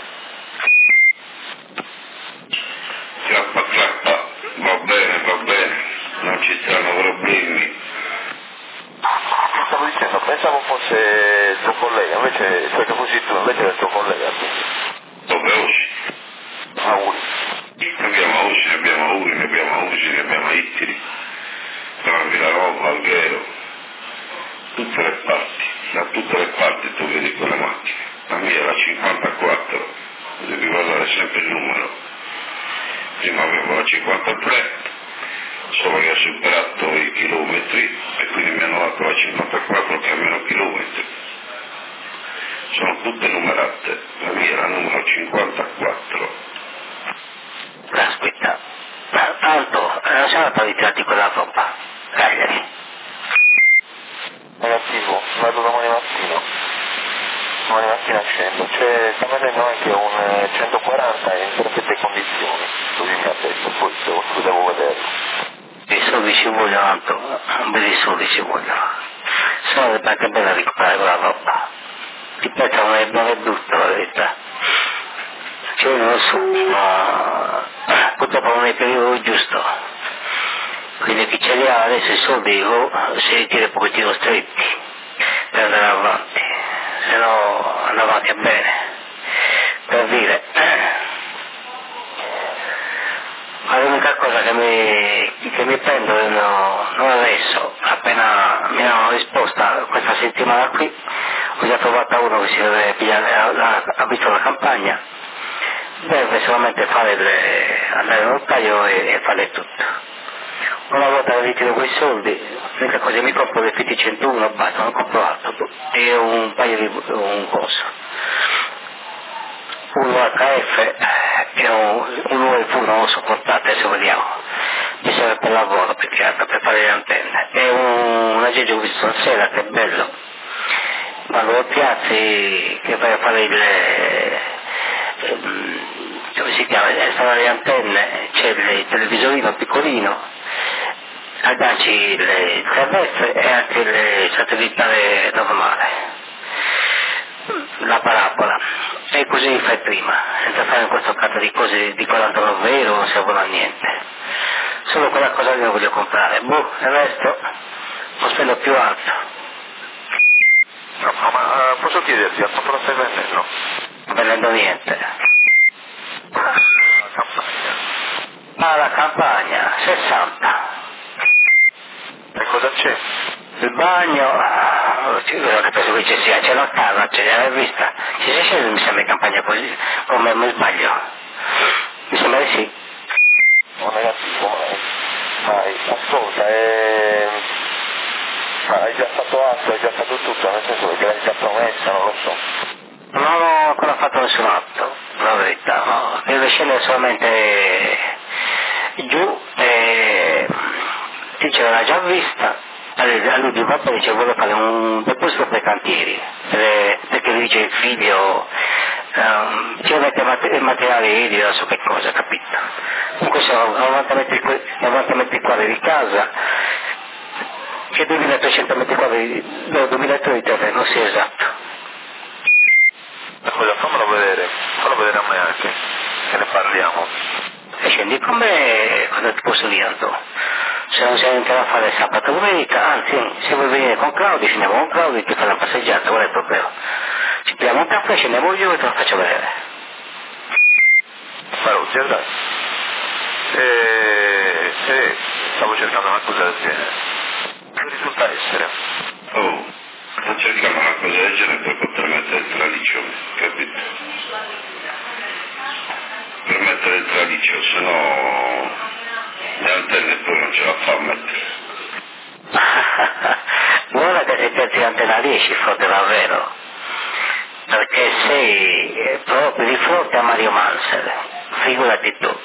Chiappa chiappa, va bene, va bene, non ci saranno problemi. Stavo dicendo, pensavo fosse il tuo collega, invece, cioè che fossi tu, invece era il tuo collega. Dove Oci? Auguri. Ne abbiamo Oci, ne abbiamo Auguri, ne abbiamo Uci, ne abbiamo Ittiri, a Vilarova, Alghero, tutte le parti, da tutte le parti tu vedi quelle macchine. La mia era cinquantaquattro, devi guardare sempre il numero. Prima avevo la cinquantatré, solo che ho superato i chilometri e quindi mi hanno dato la cinquantaquattro che ha meno chilometri. Sono tutte numerate, la mia era numero cinquantaquattro. Aspetta, tanto non siamo stati ritirati quella roba, Cagliari. Negativo, vado domani mattina. Domani mattina scendo, cioè sta vedendo anche un centoquaranta in perfette condizioni, così mi ha detto, poi devo, devo vederlo. I soldi ci vogliono tanto, un bel di soldi ci vogliono. Se no è anche bene recuperare quella roba. Ti pensa non è, non è brutto la verità. Cioè non lo so, ma purtroppo non è il periodo giusto. Quindi chi ce li ha adesso i soldi o si ritira un pochettino stretti per andare avanti, se no andava avanti bene. Per dire, ma l'unica cosa che mi, che mi prendo no, non adesso, appena mi hanno risposta questa settimana qui, ho già trovato uno che si deve pigliare, ha, ha visto la campagna, deve solamente fare le, andare al notaio e, e fare tutto. Una volta che ritiro quei soldi, l'unica cosa mi compro del F T centouno, basta, non compro altro, e un paio di un coso. Un H F e un, un U E V non lo sopportate, adesso vediamo. Mi serve per lavoro, perché per fare le antenne. E un, un aggeggio che ho visto stasera, che è bello. Quando lo piazzi, che vai a fare il... come si chiama? Installare le antenne, c'è il televisorino piccolino, agganci il terrestre e anche il satellitare normale, la parabola, e così fai prima, senza fare questo cazzo di cose di quarantanove euro, non servono a niente. Solo quella cosa che voglio comprare, boh, il resto lo spendo più alto. No, no, ma uh, posso chiederti, a quanto lo stai vendendo? Non vendendo niente. La campagna. Ah, la campagna, sessanta. E cosa c'è? Il bagno, che penso che ci sia, c'è la casa, ce l'hai vista? Ci si scende, mi sembra in campagna così, come mi sbaglio? Mi sembra di sì. Non negativo, mai. Mai. Ascolta, eh... ma hai già fatto atto, hai già fatto tutto, nel senso che l'hai già promessa, non lo so. Non ho ancora fatto nessun atto, la verità, no? Deve scendere solamente giù e ti ce l'ha già vista. A lui di papà dice vuole fare un deposito per cantieri, per, perché dice il figlio um, ci mette il materiale idrico, non so che cosa, capito? Comunque sono novanta metri quadri di casa e duemilatrecento metri quadri, no, duemilatrecento di terreno, sì, esatto. Scusa, fammelo vedere, fallo vedere a me anche, che ne parliamo. E scendi con me, cosa ti posso dire, Antonio? Se non sei entrato a fare sabato o domenica, anzi, se vuoi venire con Claudio, scendiamo con Claudio e ti fai una passeggiata, qual è il problema? Ci prendiamo un caffè, scendiamo io e te lo faccio vedere. Maruzzi, dai. E... se stavo cercando una cosa del genere, che risulta essere? Oh, sto cercando una cosa del genere per poter mettere il traliccio, capito? Per mettere il traliccio, se no le antenne poi non ce la fa a mettere. riesci a fare davvero, perché sei proprio di fronte a Mario Mansell, figurati tu.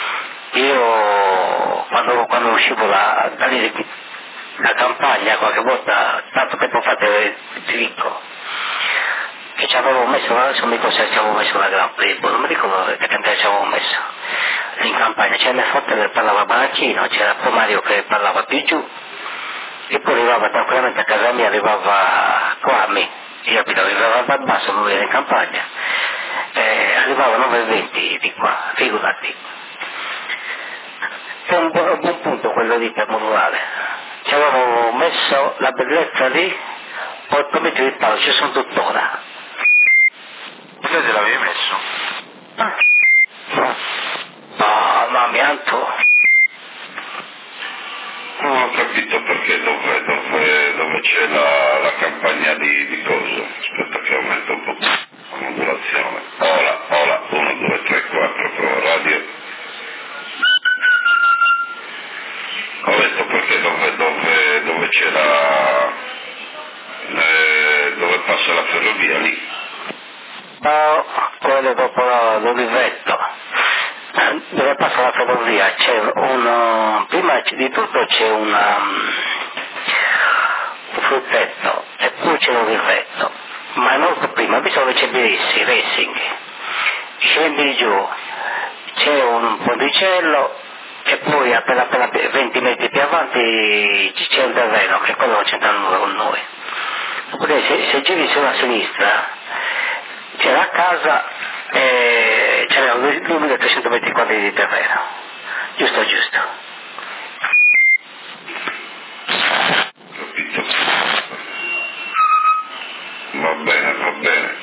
Io quando, quando uscivo da, da lì, la campagna qualche volta, tanto tempo fa ti dico, che ci avevo messo, adesso mi ricordo se ci avevo messo una Grand Prix, non mi ricordo che cantare ci avevo messo in campagna, c'era Forte che parlava Banacchino, c'era poi Mario che parlava più giù, e poi arrivava tranquillamente a casa mia, arrivava qua a me, io abitavo, arrivava dal basso, lui era in campagna, eh, arrivava nove e venti di qua, figurati. È un buon, un buon punto quello lì per modulare. Ci avevo messo la bellezza lì, poi come ti riparlo, ci sono tuttora. Perché te l'avevi messo? Ah. No, no, no, mi anto. Non ho capito perché dove, dove, dove c'è la, la campagna di, di coso. Aspetta che aumenta un po' la modulazione. Ola, ola, uno, due, tre, quattro, prova radio. Ho detto perché dove, dove, dove c'è la... Eh, dove passa la ferrovia lì. No, quello dopo l'Olivetto, dove passa la ferrovia c'è un, prima di tutto c'è una, un fruttetto e poi c'è l'Olivetto, ma molto prima, visto dove c'è Birissi, Racing, scendi giù, c'è un ponticello e poi appena appena venti metri più avanti c'è un terreno che è quello che c'entra con noi. Oppure se, se giri sulla sinistra c'è la casa e c'erano duemilatrecento metri quadri di terreno, giusto giusto. Capito? Va bene, va bene.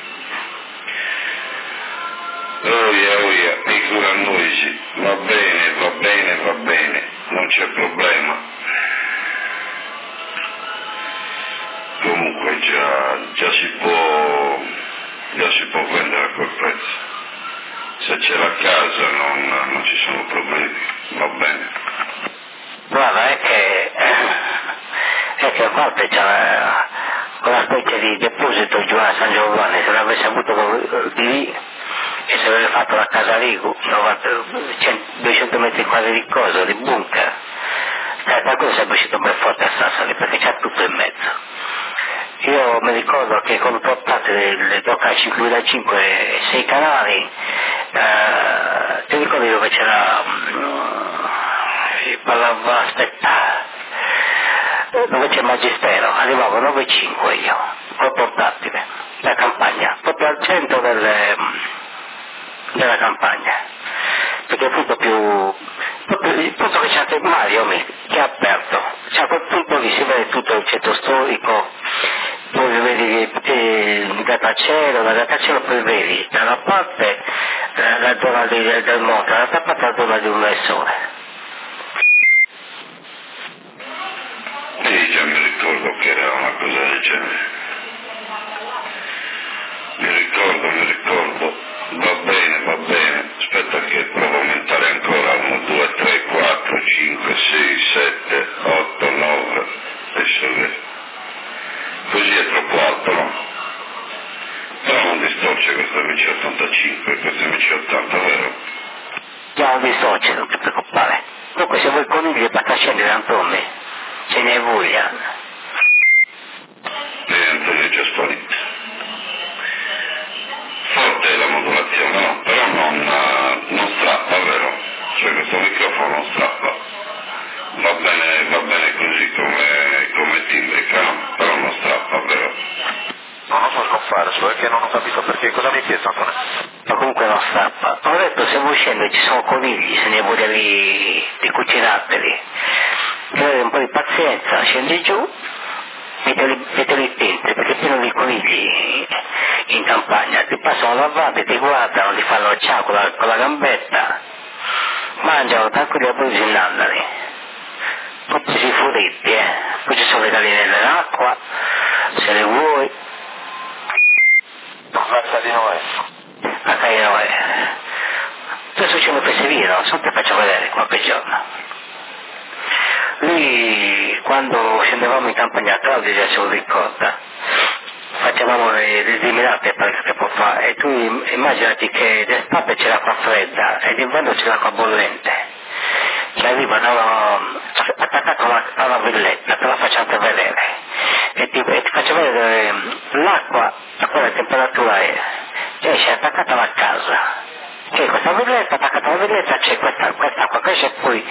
Oia, oia, mi cura noisi. Va bene, va bene, va bene, non c'è problema. Comunque già, già si può, già si può vendere a quel prezzo. Se c'è la casa non, non ci sono problemi, va bene. Guarda, è che, è che a volte c'è quella specie di deposito giù a San Giovanni, se l'avesse avuto di lì e se avesse fatto la casa lì, duecento metri quadri di cosa, di bunker, eh, per quello sarebbe uscito ben forte a Sassari, perché c'è tutto in mezzo. Io mi ricordo che quando portate le Doca cinquemilacinque e sei canali, eh, ti ricordi dove c'era, um, parlava, aspetta, dove c'è il Magistero, arrivavo nove e cinque io, col portatile, la campagna, proprio al centro delle, della campagna, perché è il punto più, proprio il punto che c'è anche Mario che è aperto, c'è quel punto lì, si vede tutto il centro storico, poi vedi il grattacielo, la grattacielo poi vedi da una parte eh, la zona di, del monte, dall'altra parte la zona di un sole. Sì, già mi ricordo che era una cosa del genere. Mi ricordo, mi ricordo. Va bene, va bene. Aspetta che provo a aumentare ancora. uno, due, tre, quattro, cinque, sei, sette, otto, nove. Adesso vedo. Così è troppo alto, no? Però non distorce questo M C ottantacinque, questo M C ottanta, vero? Già non distorce, non ti preoccupare. Comunque se vuoi conigli basta scendere Antonio, ce ne voglia. E Antonio è già sparito. Forte la modulazione, no? Però non, non strappa, vero? Cioè questo microfono non strappa. Va bene, va bene così come, come timbrica, no? Però non strappa, vero? No, non so sconfare, solo che non ho capito perché. Cosa mi hai chiesto, Antonio? Ma comunque non strappa. Ho detto se vuoi scendere ci sono conigli, se ne voglia di, di cucinarteli. Avere un po' di pazienza, scendi giù, metteli, metteli tinte, perché è pieno di conigli in campagna, ti passano davanti, ti guardano, ti fanno ciao con la, con la gambetta, mangiano tranquilli e poi si innandano. Poi si furetti, eh. Poi ci sono le galline nell'acqua, se le vuoi. Razza di Noè. La caia Noè. Adesso c'è un pesevino, non so te faccio vedere qualche giorno. Lui, quando scendevamo in campagna a Claudio, già se lo ricorda, facevamo le, le zimirate qualche tempo fa e tu immaginati che d'estate c'è l'acqua fredda e d'inverno c'è l'acqua bollente, che arrivano attaccato alla, alla villetta, te la facciamo vedere e ti, e ti faccio vedere l'acqua a quella temperatura è, esce attaccata alla casa. C'è questa villetta, attaccata alla villetta c'è questa, quest'acqua che esce poi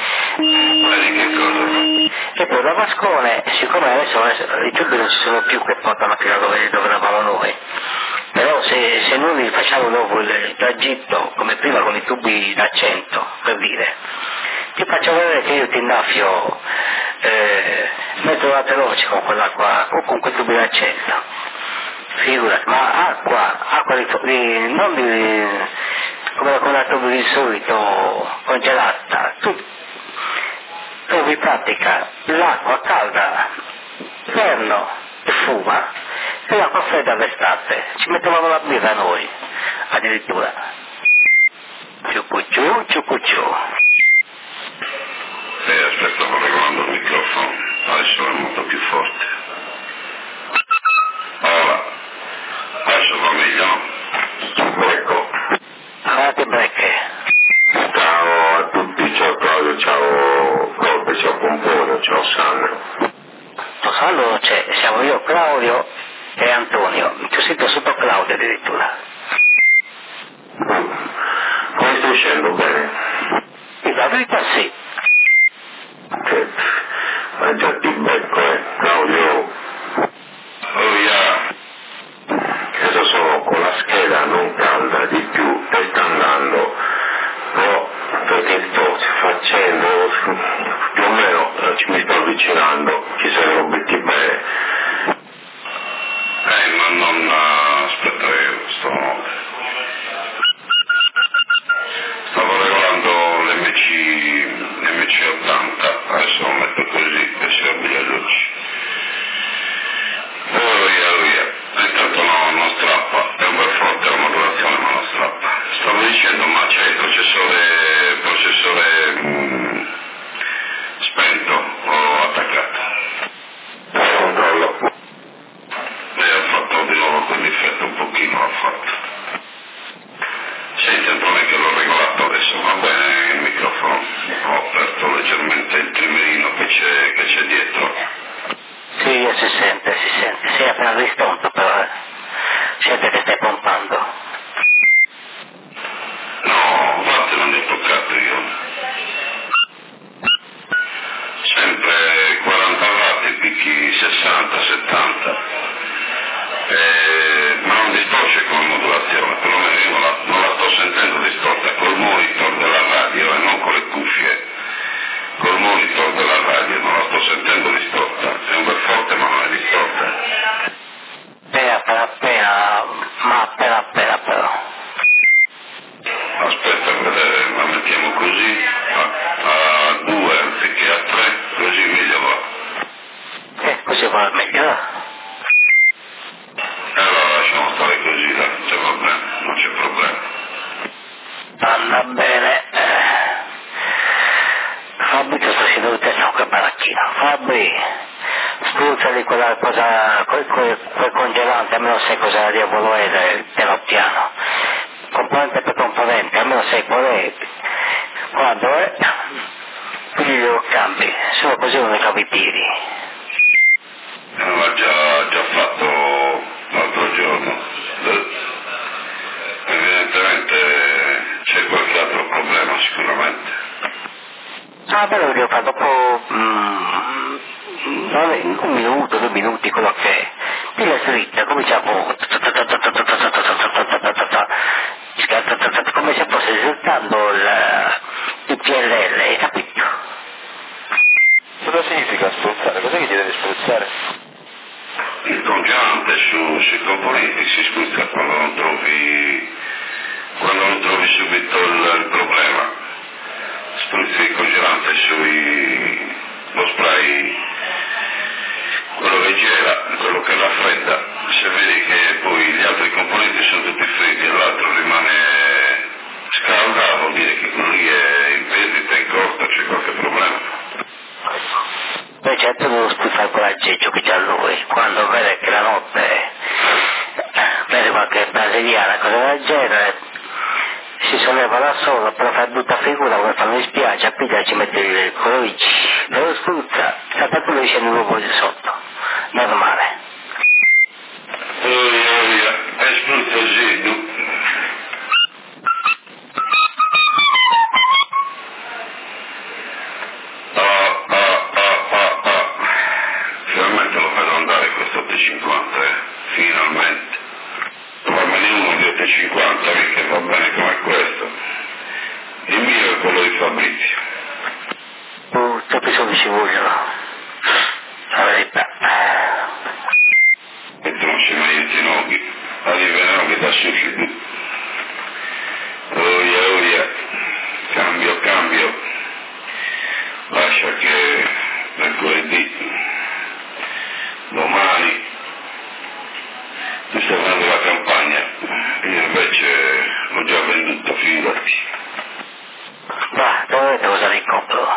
e poi la vascone, siccome adesso i tubi non ci sono più che portano fino a dove, dove eravamo noi, però se, se noi li facciamo dopo il tragitto come prima con i tubi da cento, per dire, ti faccio vedere che io ti innaffio eh, mezzo la veloce con quell'acqua o con quei tubi da cento, figurati, ma acqua, acqua di, di non di come la tubi di solito congelata, tu trovi in pratica l'acqua calda inverno e fuma e l'acqua fredda d'estate, ci mettevamo la birra noi addirittura, ciucucciù ciucucciù. Eh, aspetta, sto regolando il microfono, adesso è molto più forte. Ora, adesso va meglio, no? Ecco. Fate brecche. Ciao a tutti, ciao Claudio, ciao Colpe, ciao Pompone, ciao Sandro. Lo Sandro c'è, siamo io, Claudio e Antonio, ti sento sotto Claudio addirittura. Come stai uscendo bene? E la verità sì. Che, ma già ti becco, eh, Claudio. Oh yeah. Adesso sono con la scheda non calda di più e sta andando, però perché sto facendo, più o meno ci mi sto avvicinando, ci sono obiettivi bene. Eh, ma non, aspetta, io sto, stavo regolando l'M C ottanta, adesso lo metto così e si apre le luci. Oh yeah, oh yeah. Intanto no, non strappa, è un bel forte la modulazione ma non strappa. Stavo dicendo, ma c'è il processore, processore mh, spento o attaccato? Controllo. E ha fatto di nuovo quell'effetto un pochino, ha fatto. Senti Antonio che l'ho regolato adesso, va bene il microfono, ho aperto leggermente il trimerino che c'è, che c'è dietro. Sì, si sente, si sente, si è appena ristonto però, eh. Sente che stai pompando. No, infatti non li ho toccato io. Sempre quaranta watt, picchi sessanta settanta. Eh, ma non distorce con la modulazione, perlomeno io non la, non la sto sentendo distorta col monitor della radio e non con le cuffie. Col monitor della radio non la sto sentendo distorta, è un bel forte ma non è distorta. Eh, appena appena, ma appena appena però. Aspetta a vedere, la mettiamo così, a, a due anziché a tre, così meglio va. Eh, così va meglio. E allora lasciamo stare così, dai, cioè va bene, non c'è problema. Anda bene. Fabri che sto seduto in quel baracchino. Fabri, spruzza di quella cosa, quel, quel, quel congelante, almeno sai cosa diavolo è, piano piano. Componente per componente, almeno sai qual è. Quando è, quindi lo cambi, solo così non ne cavi i tiri. E non l'ha già, già fatto l'altro giorno. Evidentemente c'è qualche altro problema sicuramente. Ah, però lo devo fare dopo mm, un minuto, due minuti, quello che è. Pila dritta, cominciamo come se fosse esultando il, il P L L, hai capito? Cosa significa spruzzare? Cos'è che gli deve spruzzare? Il congelante su, sui componenti si spruzza quando non trovi, quando non trovi subito il, il problema. Spruzzi il congelante sui, lo spray, quello che gela, quello che raffredda. Se vedi che poi gli altri componenti sono tutti freddi e l'altro rimane scalda, vuol dire che quello lì è in vendita, in corsa, c'è qualche problema. Poi certo devo spruzzare quell'aggeggio che c'ha lui, quando vede che la notte capita ci mette il codice, lo spruzza, salta quello dice un uovo di sotto, normale. E spruzza sì, ah, ah, ah, ah, ah. Finalmente lo farò andare questo otto cinquanta, eh? Finalmente. Trovamene uno di otto cinquanta che va bene come questo. Il mio è quello di Fabrizio. Oh, troppi soldi ci vogliono. La verità. E tu non ci mai niente noghi. Arriveranno che da sushi. Oia, oia. Cambio, cambio. Lascia che mercoledì, domani, tu stai andando la campagna. Io invece l'ho già venduta, figurati. Ma dovete cosa vi compro?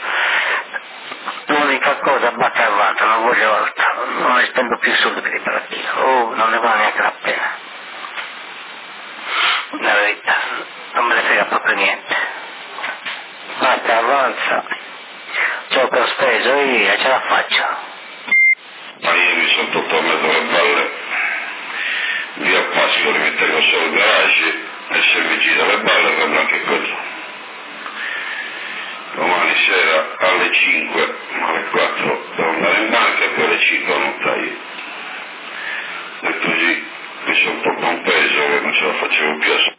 L'unica cosa baccarvata, non voglio altro. Non ne spendo più soldi per i parati. Oh, non ne vale neanche la pena. La verità, non me ne frega proprio niente. Basta, avanza. Ciò che ho speso io, ce la faccio. Ma io mi sono tolto a mezzo le balle. Via Pascoli mettevo solo il garage e se mi gira le balle avrò anche quello. Domani sera alle cinque, alle quattro devo andare in banca e poi alle cinque non taglio. E così mi sono tolto un peso che non ce la facevo più a